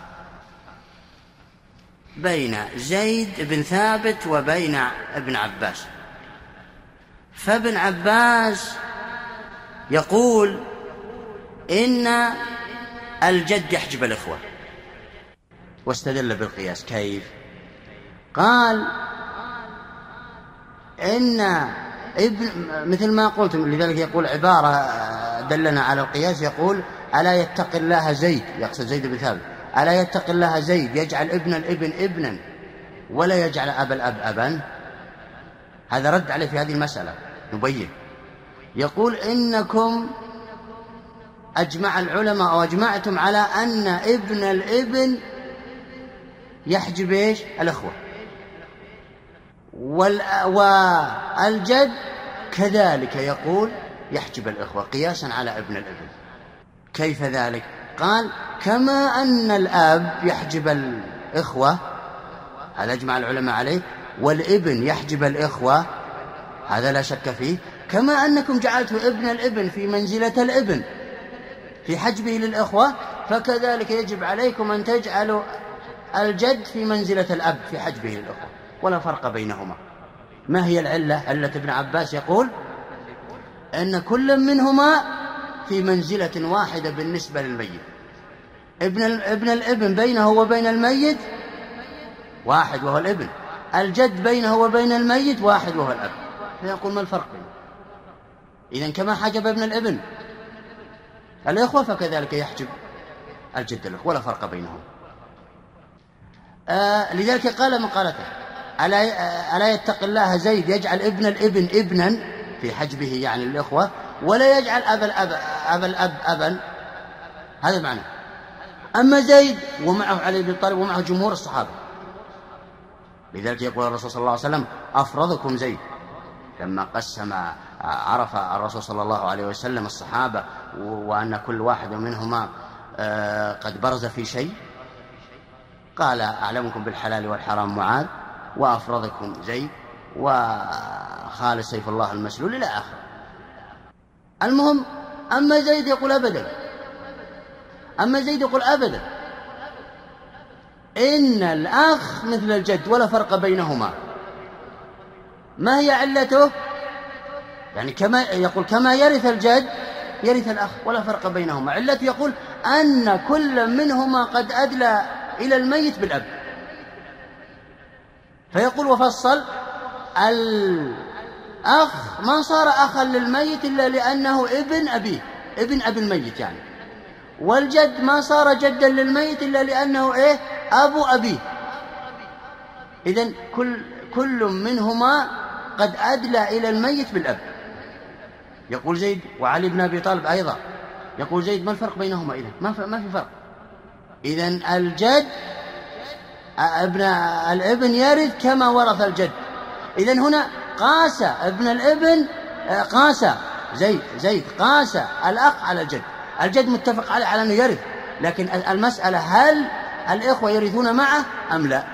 بين زيد بن ثابت وبين ابن عباس. فابن عباس يقول إن الجد يحجب الإخوة، واستدل بالقياس. كيف؟ قال إن ابن، مثل ما قلتم، لذلك يقول عبارة دلنا على القياس، يقول: ألا يتقي الله زيد، يقصد زيد بن ثابت، ألا يتقي الله زيد يجعل ابن الابن ابنا ولا يجعل أبا الأب أبا. هذا رد عليه في هذه المسألة، نبين. يقول: إنكم أجمع العلماء أو أجمعتم على أن ابن الابن يحجب إيش؟ الأخوة، والجد كذلك يقول يحجب الإخوة قياسا على ابن الابن. كيف ذلك؟ قال: كما أن الأب يحجب الإخوة، هذا أجمع العلماء عليه، والابن يحجب الإخوة، هذا لا شك فيه، كما أنكم جعلتوا ابن الابن في منزلة الابن في حجبه للإخوة، فكذلك يجب عليكم أن تجعلوا الجد في منزلة الأب في حجبه للإخوة، ولا فرق بينهما. ما هي العلة؟ علة ابن عباس يقول أن كل منهما في منزلة واحدة بالنسبة للميت. ابن الابن بينه وبين الميت واحد وهو الابن، الجد بينه وبين الميت واحد وهو الأب. فيقول: ما الفرق بينه؟ إذن كما حجب ابن الابن الإخوة فكذلك يحجب الجد الإخوة، ولا فرق بينهم. لذلك قال من قالته: ألا يتقي الله زيد يجعل ابن الابن ابنا في حجبه يعني الإخوة، ولا يجعل أبا الأب أبا. هذا معنى. أما زيد ومعه علي بن طالب ومعه جمهور الصحابة، لذلك يقول الرسول صلى الله عليه وسلم أفرضكم زيد، لما عرف الرسول صلى الله عليه وسلم الصحابة وأن كل واحد منهما قد برز في شيء، قال أعلمكم بالحلال والحرام معاذ، وأفرضكم زيد، وخالد سيف الله المسلول إلى آخر. المهم أما زيد يقول أبدا، إن الأخ مثل الجد ولا فرق بينهما. ما هي علته؟ يعني كما يرث الجد يرث الأخ ولا فرق بينهما. علته يقول أن كل منهما قد أدلى إلى الميت بالأب، فيقول وفصل الأخ ما صار أخا للميت إلا لأنه ابن أبيه، ابن أبي الميت يعني، والجد ما صار جدا للميت إلا لأنه أبو أبيه. إذن كل منهما قد أدلى إلى الميت بالأب. يقول زيد وعلي بن أبي طالب أيضا، يقول زيد ما الفرق بينهما؟ إذن ما في فرق. إذن الجد الابن يرث كما ورث الجد. إذن هنا قاس ابن الابن، قاس زيد قاس الأخ على الجد. الجد متفق على أنه يرث، لكن المسألة هل الإخوة يرثون معه أم لا؟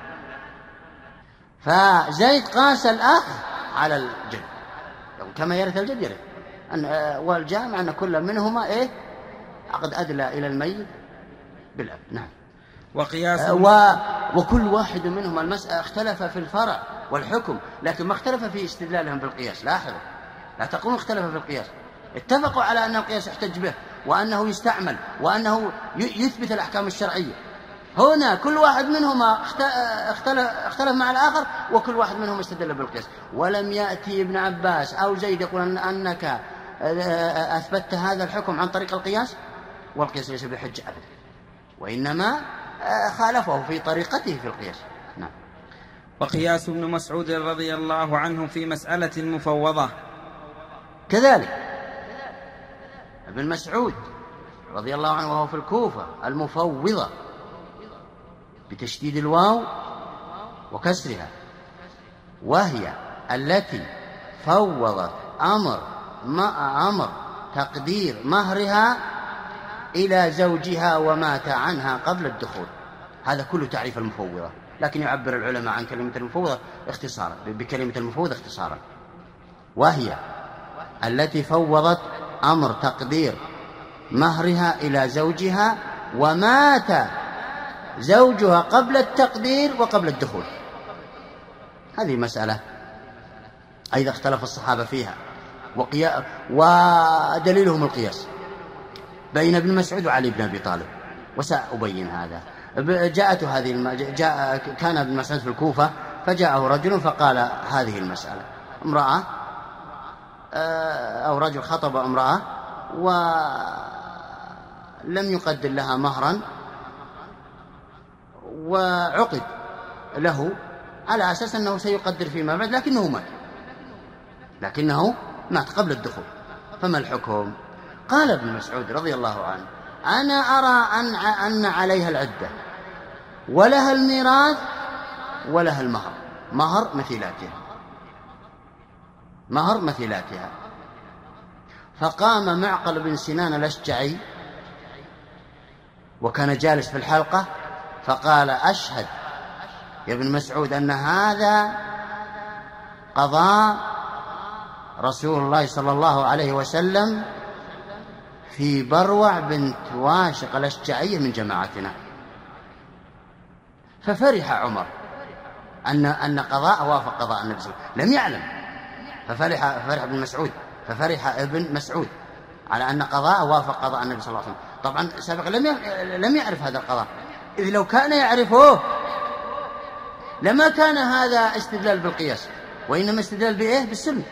فزيد قاس الأخ على الجد كما يرث الجد يرث، والجامع أن كل منهما قد أدلى إلى الميت بالأب. نعم. وقياس وكل واحد منهما المسألة اختلف في الفرع والحكم، لكن ما اختلف في استدلالهم بالقياس. لاحظوا، لا تقولوا اختلف في القياس، اتفقوا على أن القياس يحتج به وأنه يستعمل وأنه يثبت الأحكام الشرعية. هنا كل واحد منهما اختلف مع الآخر، وكل واحد منهم استدل بالقياس. ولم يأتي ابن عباس أو زيد يقول أنك أثبتت هذا الحكم عن طريق القياس، والقياس ليس بحجة أبدا، وإنما خالفه في طريقته في القياس. نعم. وقياس ابن مسعود رضي الله عنه في مسألة المفوضة كذلك. ابن مسعود رضي الله عنه وهو في الكوفة المفوضة بتشديد الواو وكسرها، وهي التي فوضت أمر تقدير مهرها إلى زوجها ومات عنها قبل الدخول. هذا كله تعريف المفوضة، لكن يعبر العلماء عن كلمة المفوضة اختصارا بكلمة المفوضة اختصارا، وهي التي فوضت أمر تقدير مهرها إلى زوجها ومات زوجها قبل التقدير وقبل الدخول. هذه مسألة أيضا اختلف الصحابة فيها، ودليلهم القياس بين ابن مسعود وعلي بن أبي طالب، وسأبين هذا. كان ابن مسعود في الكوفة، فجاءه رجل فقال هذه المسألة، امرأة أو رجل خطب امرأة ولم يقدر لها مهرا، وعقد له على أساس أنه سيقدر فيما بعد، لكنه مات قبل الدخول، فما الحكم؟ قال ابن مسعود رضي الله عنه أنا أرى أن عليها العدة ولها الميراث ولها المهر، مهر مثيلاتها. فقام معقل بن سنان الأشجعي وكان جالس في الحلقة فقال أشهد يا ابن مسعود أن هذا قضاء رسول الله صلى الله عليه وسلم في بروع بنت واشق الأشجعية من جماعتنا. ففرح عمر أن قضاء وافق قضاء النبي صلى الله عليه وسلم، لم يعلم، ففرح ابن مسعود على أن قضاء وافق قضاء النبي صلى الله عليه وسلم. طبعا سابقا لم يعرف هذا القضاء، إذ لو كان يعرفه لما كان هذا استدلال بالقياس، وإنما استدلال بالسنة.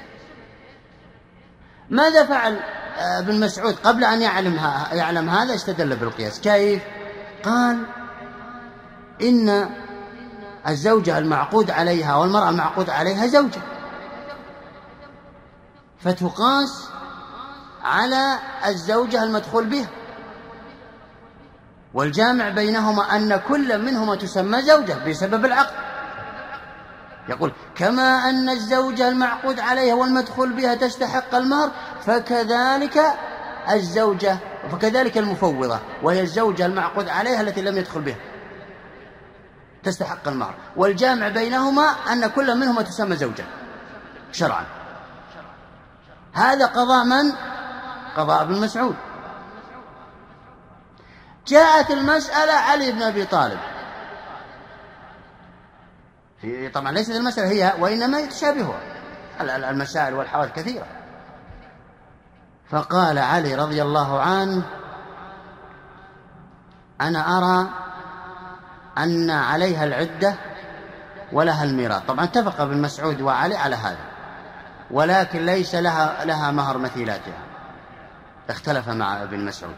ماذا فعل ابن مسعود قبل أن يعلم هذا؟ استدل بالقياس. كيف؟ قال إن الزوجة المعقود عليها والمرأة المعقود عليها زوجة، فتقاس على الزوجة المدخول بها، والجامع بينهما أن كل منهما تسمى زوجة بسبب العقد، يقول كما أن الزوجة المعقود عليها والمدخول بها تستحق المهر فكذلك الزوجة فكذلك المفوضة وهي الزوجة المعقود عليها التي لم يدخل بها تستحق المهر، والجامع بينهما أن كل منهما تسمى زوجة شرعا. هذا قضاء من؟ قضاء ابن مسعود. جاءت المسألة علي بن أبي طالب، طبعا ليست المسألة هي وإنما يتشابهها المسائل والحوادث كثيرة. فقال علي رضي الله عنه أنا أرى أن عليها العدة ولها الميراث. طبعا اتفق ابن مسعود وعلي على هذا، ولكن ليس لها مهر مثيلاتها، اختلف مع ابن مسعود.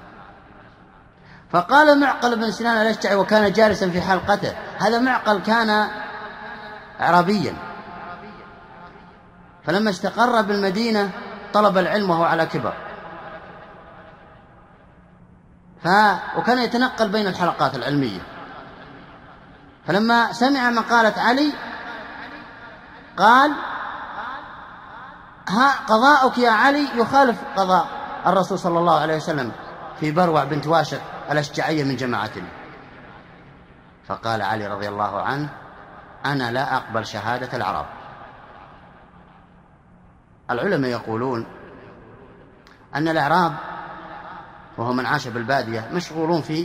فقال معقل بن سنان الأشجعي وكان جالسا في حلقته، هذا معقل كان أعرابيا، فلما استقر بالمدينة طلب العلم وهو على كبر، وكان يتنقل بين الحلقات العلمية. فلما سمع مقالة علي قال ها قضاؤك يا علي يخالف قضاء الرسول صلى الله عليه وسلم في بروع بنت واشق الأشجعية من جماعتنا. فقال علي رضي الله عنه أنا لا أقبل شهادة العرب. العلماء يقولون أن الأعراب وهم من عاش بالبادية مشغولون في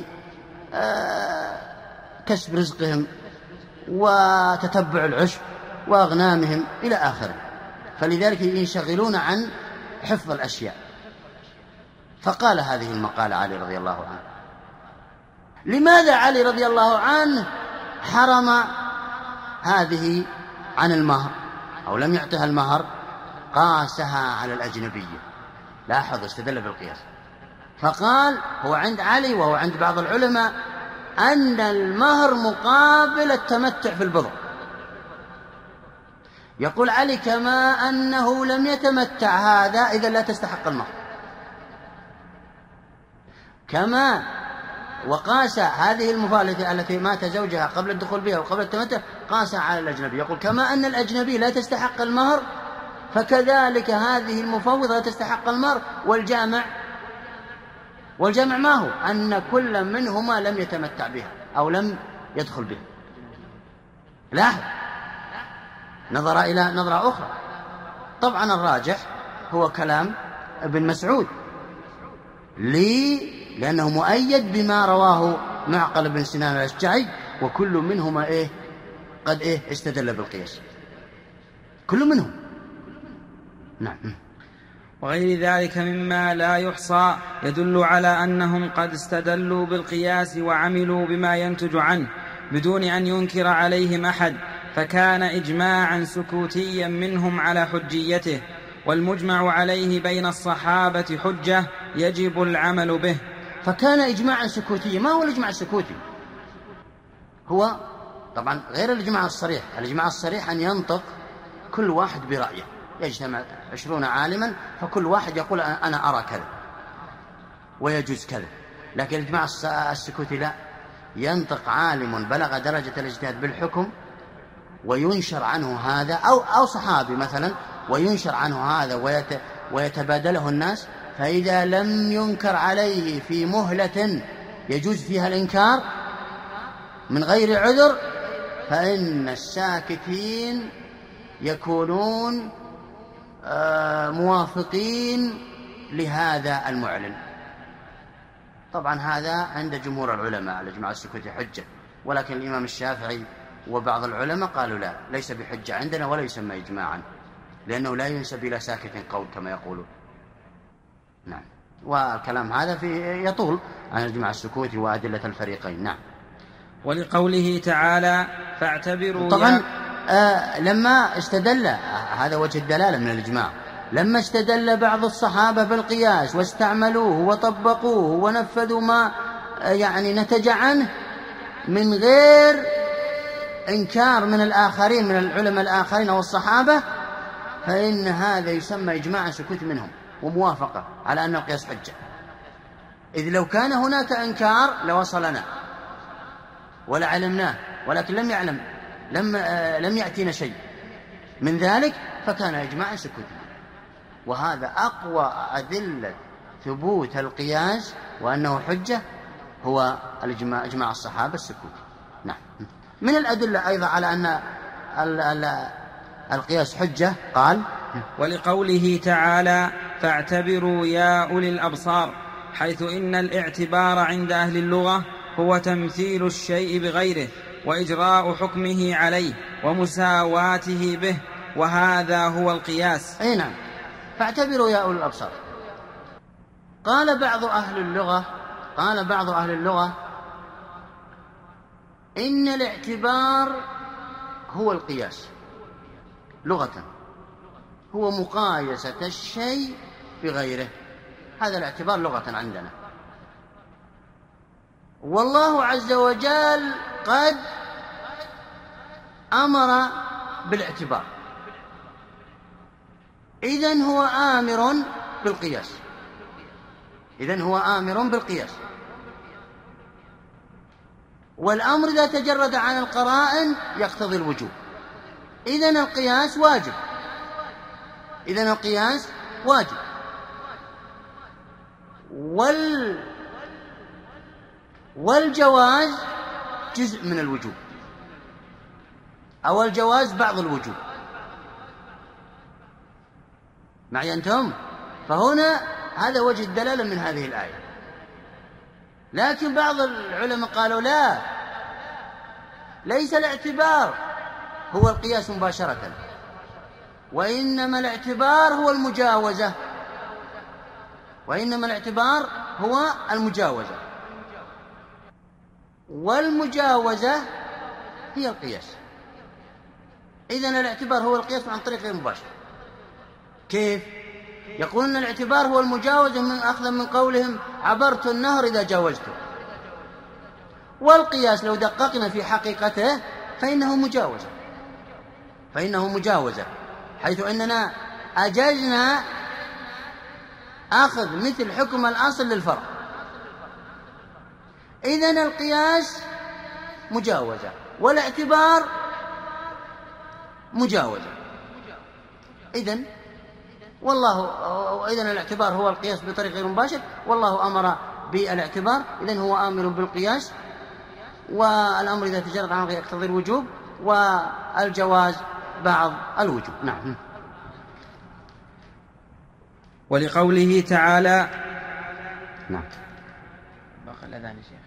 كسب رزقهم وتتبع العشب وأغنامهم إلى آخره، فلذلك ينشغلون عن حفظ الأشياء. فقال هذه المقالة علي رضي الله عنه. لماذا علي رضي الله عنه حرم هذه عن المهر أو لم يعطها المهر؟ قاسها على الأجنبية. لاحظ استدل بالقياس، فقال هو عند علي وهو عند بعض العلماء أن المهر مقابل التمتع في البضع. يقول علي كما أنه لم يتمتع هذا إذا لا تستحق المهر، كما وقاس هذه المفالتة التي مات زوجها قبل الدخول بها وقبل التمتع قاسها على الأجنبي. يقول كما أن الأجنبي لا تستحق المهر فكذلك هذه المفوضة لا تستحق المهر. والجامع ما هو؟ أن كل منهما لم يتمتع بها أو لم يدخل بها. لاحظ نظر إلى نظرة أخرى. طبعا الراجح هو كلام ابن مسعود لأنه مؤيد بما رواه معقل بن سنان الأشجعي، وكل منهما قد استدل بالقياس، كل منهم. نعم. وغير ذلك مما لا يحصى يدل على أنهم قد استدلوا بالقياس وعملوا بما ينتج عنه بدون أن ينكر عليهم أحد، فكان إجماعا سكوتيا منهم على حجيته، والمجمع عليه بين الصحابة حجة يجب العمل به. فكان إجماعا سكوتيا. ما هو الإجماع السكوتي؟ هو طبعا غير الإجماع الصريح. الإجماع الصريح أن ينطق كل واحد برأيه، يجتمع 20 عالما فكل واحد يقول أنا أرى كذا ويجوز كذا. لكن الإجماع السكوتي لا، ينطق عالم بلغ درجة الاجتهاد بالحكم وينشر عنه هذا، أو صحابي مثلا وينشر عنه هذا ويتبادله الناس، فإذا لم ينكر عليه في مهلة يجوز فيها الإنكار من غير عذر فإن الساكتين يكونون موافقين لهذا المعلن. طبعا هذا عند جمهور العلماء الإجماع السكوتي حجة، ولكن الإمام الشافعي وبعض العلماء قالوا لا، ليس بحجة عندنا ولا يسمى إجماعا، لأنه لا ينسب إلى ساكت قول كما يقولون. نعم. والكلام هذا يطول عن الإجماع السكوتي وأدلة الفريقين. نعم. ولقوله تعالى فاعتبروا. طبعا لما استدل، هذا وجه الدلالة من الإجماع، لما استدل بعض الصحابة بالقياس واستعملوه وطبقوه ونفذوا ما نتج عنه من غير إنكار من الآخرين من العلماء الآخرين والصحابة، فإن هذا يسمى إجماع سكوتي منهم وموافقة على أن القياس حجة. إذ لو كان هناك إنكار لوصلنا ولا علمناه، ولكن لم يعتينا شيء من ذلك فكان إجماعا سكوتيا. وهذا أقوى أدلة ثبوت القياس وأنه حجة هو إجماع الصحابة السكوتي. نعم. من الأدلة أيضا على أن القياس حجة قال: ولقوله تعالى: فاعتبروا يا أولي الأبصار، حيث إن الاعتبار عند أهل اللغة هو تمثيل الشيء بغيره وإجراء حكمه عليه ومساواته به، وهذا هو القياس. أي نعم. فاعتبروا يا أولي الأبصار. قال بعض أهل اللغة إن الاعتبار هو القياس لغة، هو مقايسة الشيء بغيره، هذا الاعتبار لغة عندنا. والله عز وجل قد أمر بالاعتبار، إذن هو آمر بالقياس، والأمر إذا تجرد عن القرائن يقتضي الوجوب، إذن القياس واجب. والجواز جزء من الوجوب، أو الجواز بعض الوجوب. معي أنتم؟ فهنا هذا وجه الدلالة من هذه الآية. لكن بعض العلماء قالوا لا، ليس الاعتبار هو القياس مباشرة، وإنما الاعتبار هو المجاوزة، والمجاوزة هي القياس. إذن الاعتبار هو القياس عن طريق غير مباشر. كيف؟ يقولون الاعتبار هو المجاوزة من أخذ من قولهم عبرت النهر إذا جاوزته، والقياس لو دققنا في حقيقته فإنه مجاوزة، حيث أننا أجزنا أخذ مثل حكم الأصل للفرع. إذن القياس مجاوزة والاعتبار مجاوزة. إذن الاعتبار هو القياس بطريق غير مباشر، والله أمر بالاعتبار، إذن هو آمر بالقياس، والأمر إذا تجرد عنه يقتضي الوجوب، والجواز بعض الوجوب. نعم. ولقوله تعالى: نعم. باقي الأذان يا شيخ.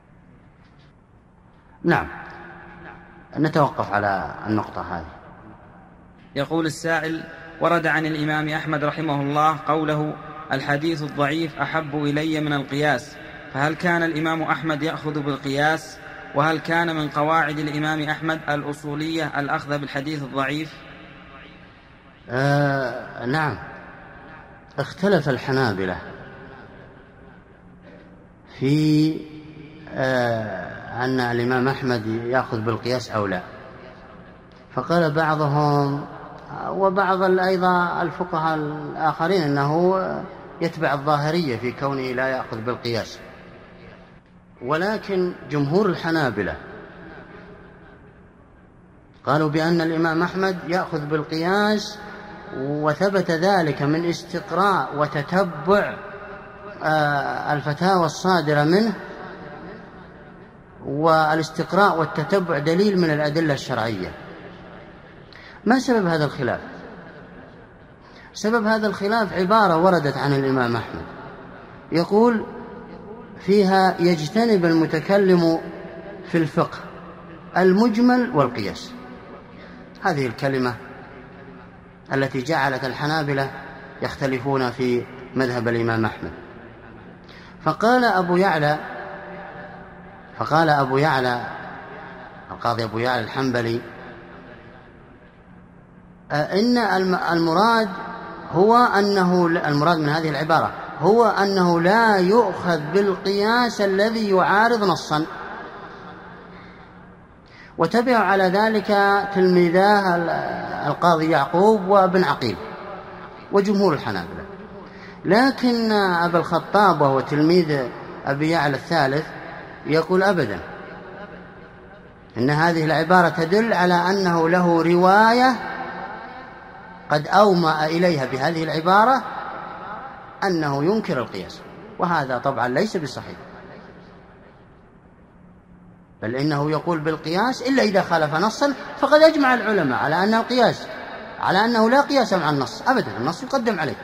نعم، نتوقف على النقطة هذه. يقول السائل: ورد عن الإمام أحمد رحمه الله قوله: الحديث الضعيف أحب إلي من القياس، فهل كان الإمام أحمد يأخذ بالقياس؟ وهل كان من قواعد الإمام أحمد الأصولية الأخذ بالحديث الضعيف؟ نعم. اختلف الحنابلة في أن الإمام أحمد يأخذ بالقياس أو لا، فقال بعضهم وبعض أيضا الفقهاء الآخرين أنه يتبع الظاهرية في كونه لا يأخذ بالقياس. ولكن جمهور الحنابلة قالوا بأن الإمام أحمد يأخذ بالقياس، وثبت ذلك من استقراء وتتبع الفتاوى الصادرة منه، والاستقراء والتتبع دليل من الأدلة الشرعية. ما سبب هذا الخلاف؟ سبب هذا الخلاف عبارة وردت عن الإمام أحمد يقول فيها: يجتنب المتكلم في الفقه المجمل والقياس. هذه الكلمة التي جعلت الحنابلة يختلفون في مذهب الإمام أحمد. فقال أبو يعلى القاضي أبو يعلى الحنبلي: إن المراد من هذه العبارة هو أنه لا يؤخذ بالقياس الذي يعارض نصا. وتبع على ذلك تلميذاه القاضي يعقوب وابن عقيل وجمهور الحنابلة. لكن أبا الخطاب وهو تلميذ أبي يعلى الثالث يقول أبدا، إن هذه العبارة تدل على أنه له رواية قد أومأ إليها بهذه العبارة أنه ينكر القياس، وهذا طبعا ليس بصحيح، بل إنه يقول بالقياس إلا إذا خالف نصا، فقد أجمع العلماء على أن القياس على أنه لا قياس مع النص أبدا، النص يقدم عليه.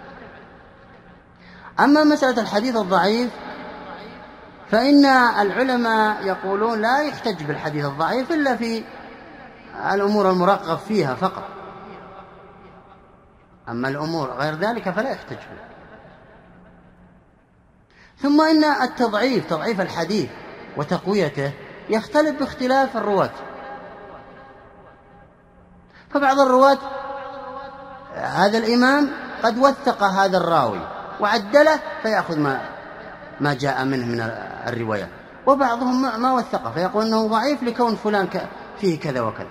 أما مسألة الحديث الضعيف فإن العلماء يقولون لا يحتج بالحديث الضعيف إلا في الأمور المرغب فيها فقط، أما الأمور غير ذلك فلا يحتج به. ثم إن تضعيف الحديث وتقويته يختلف باختلاف الرواة، فبعض الرواة هذا الإمام قد وثق هذا الراوي وعدله فيأخذ ما جاء منه من الروايات، وبعضهم ما وثقه فيقول أنه ضعيف لكون فلان فيه كذا وكذا،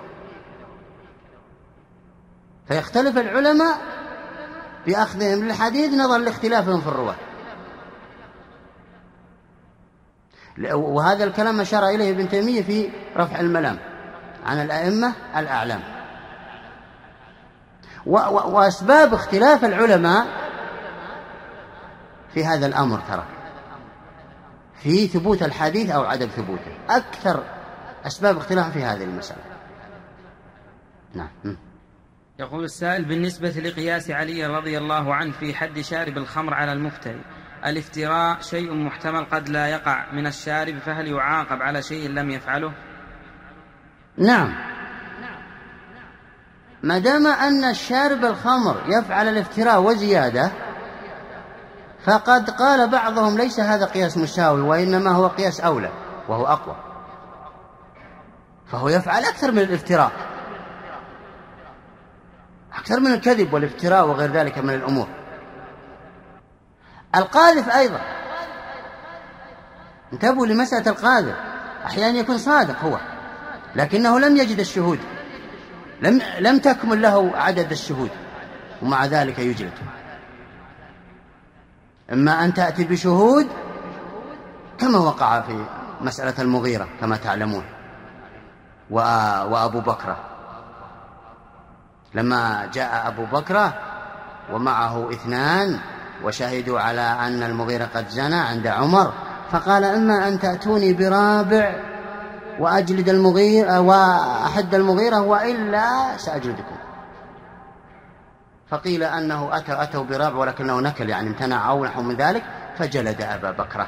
فيختلف العلماء بأخذهم للحديث نظرا لاختلافهم في الرواة. وهذا الكلام أشار إليه ابن تيمية في رفع الملام عن الأئمة الأعلام. وأسباب اختلاف العلماء في هذا الأمر ترى في ثبوت الحديث أو عدم ثبوته، أكثر أسباب اختلاف في هذه المسألة. نعم. يقول السائل: بالنسبة لقياس علي رضي الله عنه في حد شارب الخمر على المفتري، الافتراء شيء محتمل قد لا يقع من الشارب، فهل يعاقب على شيء لم يفعله؟ نعم، ما دام أن الشارب الخمر يفعل الافتراء وزيادة، فقد قال بعضهم ليس هذا قياس مساوي وإنما هو قياس أولى وهو أقوى، فهو يفعل أكثر من الافتراء، أكثر من الكذب والافتراء وغير ذلك من الأمور. القاذف أيضا، انتبهوا لمسألة القاذف، أحيانا يكون صادق هو لكنه لم يجد الشهود، لم تكمل له عدد الشهود، ومع ذلك يجلد. إما أن تأتي بشهود كما وقع في مسألة المغيرة كما تعلمون، وأبو بكر لما جاء أبو بكر ومعه 2 وشهدوا على أن المغيرة قد زنى عند عمر، فقال: إما أن تأتوني برابع وأجلد المغيرة وأحد المغيرة وإلا سأجلدكم. فقيل أنه أتوا برابع ولكنه نكل، يعني امتنع أو نحو من ذلك، فجلد أبا بكر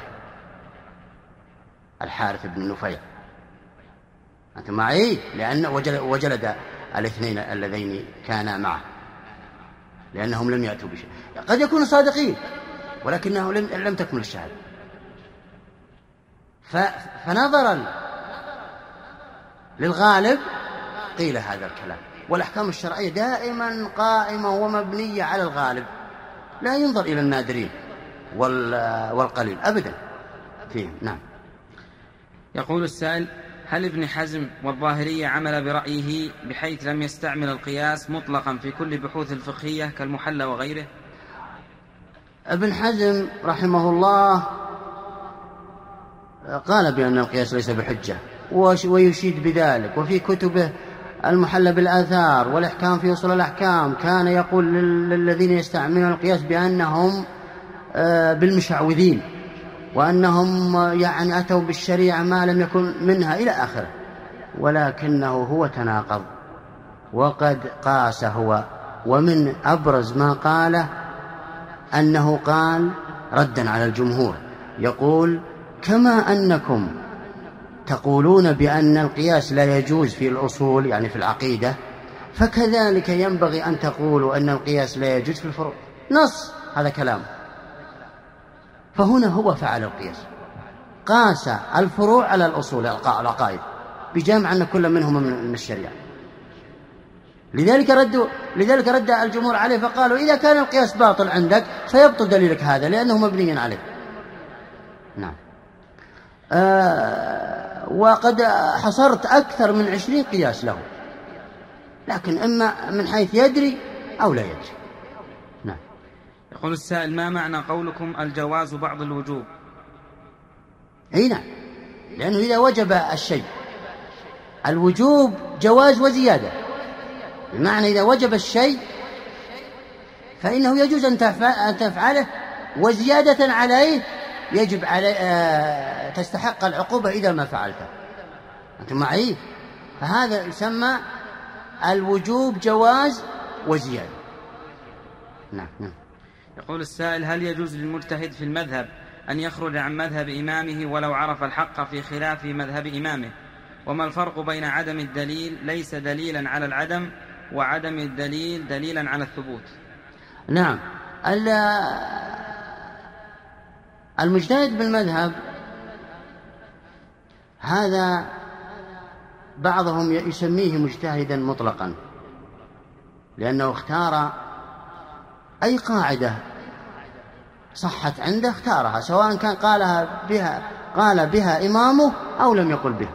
الحارث بن نفيع. أنتم معي؟ لأن وجلد 2 اللذين كانا معه لأنهم لم يأتوا بشيء. قد يكونوا صادقين ولكنه لم تكمل الشهادة. فنظرا للغالب قيل هذا الكلام، والأحكام الشرعية دائما قائمة ومبنية على الغالب، لا ينظر إلى النادرين والقليل أبدا فيهم. نعم. يقول السائل: هل ابن حزم والظاهرية عمل برأيه بحيث لم يستعمل القياس مطلقا في كل بحوث الفقهية كالمحلى وغيره؟ ابن حزم رحمه الله قال بأن القياس ليس بحجة ويشيد بذلك، وفي كتبه المحلى بالآثار والإحكام في أصول الأحكام كان يقول للذين يستعملون القياس بأنهم بالمشعوذين، وأنهم يعني أتوا بالشريعة ما لم يكن منها إلى آخره، ولكنه هو تناقض وقد قاس هو. ومن أبرز ما قاله أنه قال ردا على الجمهور، يقول: كما أنكم تقولون بأن القياس لا يجوز في الأصول يعني في العقيدة، فكذلك ينبغي أن تقولوا أن القياس لا يجوز في الفروع. نص هذا كلام. فهنا هو فعل القياس، قاس الفروع على الأصول العقائد بجامع أن كل منهم من الشريعة. لذلك رد الجمهور عليه فقالوا: إذا كان القياس باطل عندك فيبطل دليلك هذا لأنه مبني عليه. نعم. وقد حصرت أكثر من 20 قياس له، لكن إما من حيث يدري أو لا يدري. نعم. يقول السائل: ما معنى قولكم الجواز بعض الوجوب؟ أي نعم، لأنه إذا وجب الشيء الوجوب جواز وزيادة، بمعنى إذا وجب الشيء فإنه يجوز أن تفعله، وزيادة عليه يجب عليه تستحق العقوبة إذا ما فعلته. أنتم معي؟ فهذا يسمى الوجوب جواز وزيادة. نعم. يقول السائل: هل يجوز للمجتهد في المذهب أن يخرج عن مذهب إمامه ولو عرف الحق في خلاف مذهب إمامه؟ وما الفرق بين عدم الدليل ليس دليلا على العدم وعدم الدليل دليلا على الثبوت؟ نعم، المجتهد بالمذهب هذا بعضهم يسميه مجتهدا مطلقا، لأنه اختار أي قاعدة صحت عنده اختارها، سواء كان قال بها إمامه أو لم يقل بها.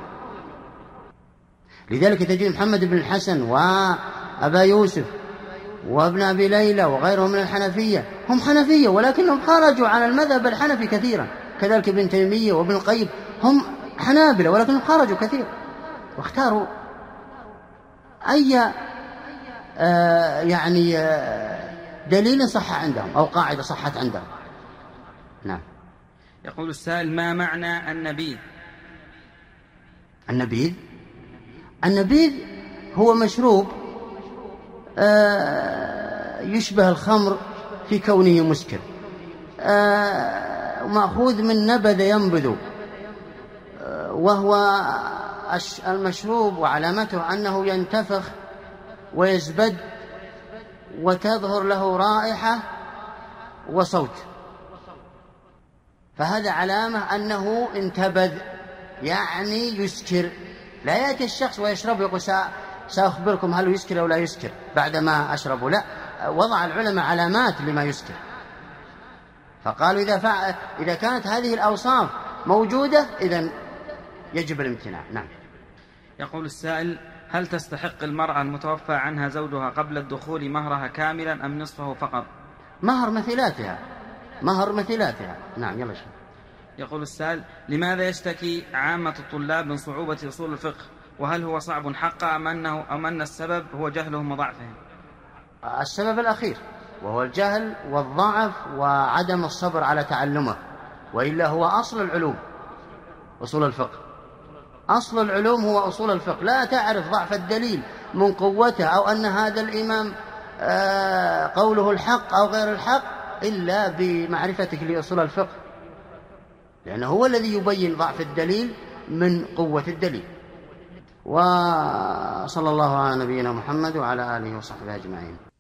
لذلك تجد محمد بن الحسن وأبا يوسف وابن أبي ليلى وغيرهم من الحنفية هم حنفية، ولكنهم خرجوا عن المذهب الحنفي كثيرا. كذلك ابن تيمية وابن القيم هم حنابلة، ولكنهم خرجوا كثيرا واختاروا أي دليل صح عندهم أو قاعدة صحت عندهم. نعم. يقول السائل: ما معنى النبيذ؟ النبيذ هو مشروب يشبه الخمر في كونه مسكر، مأخوذ من نبذ ينبذ، وهو المشروب وعلامته أنه ينتفخ ويزبد وتظهر له رائحة وصوت، فهذا علامة أنه انتبذ، يعني يسكر. لا يأتي الشخص ويشرب يقول سأخبركم هل يسكر أو لا يسكر بعدما أشربه، لا، وضع العلماء علامات لما يسكر، فقالوا إذا كانت هذه الأوصاف موجودة إذن يجب الامتناع. نعم. يقول السائل: هل تستحق المرأة المتوفى عنها زوجها قبل الدخول مهرها كاملا أم نصفه فقط؟ مهر مثيلاتها. نعم. يلا شيء. يقول السائل: لماذا يشتكي عامة الطلاب من صعوبة أصول الفقه؟ وهل هو صعب حقا أم أن السبب هو جهلهم وضعفهم؟ السبب الأخير، وهو الجهل والضعف وعدم الصبر على تعلمه، وإلا هو أصل العلوم أصول الفقه. أصل العلوم هو أصول الفقه. لا تعرف ضعف الدليل من قوته أو أن هذا الإمام قوله الحق أو غير الحق إلا بمعرفتك لأصول الفقه، لأنه هو الذي يبين ضعف الدليل من قوة الدليل. وصلى الله على نبينا محمد وعلى آله وصحبه أجمعين.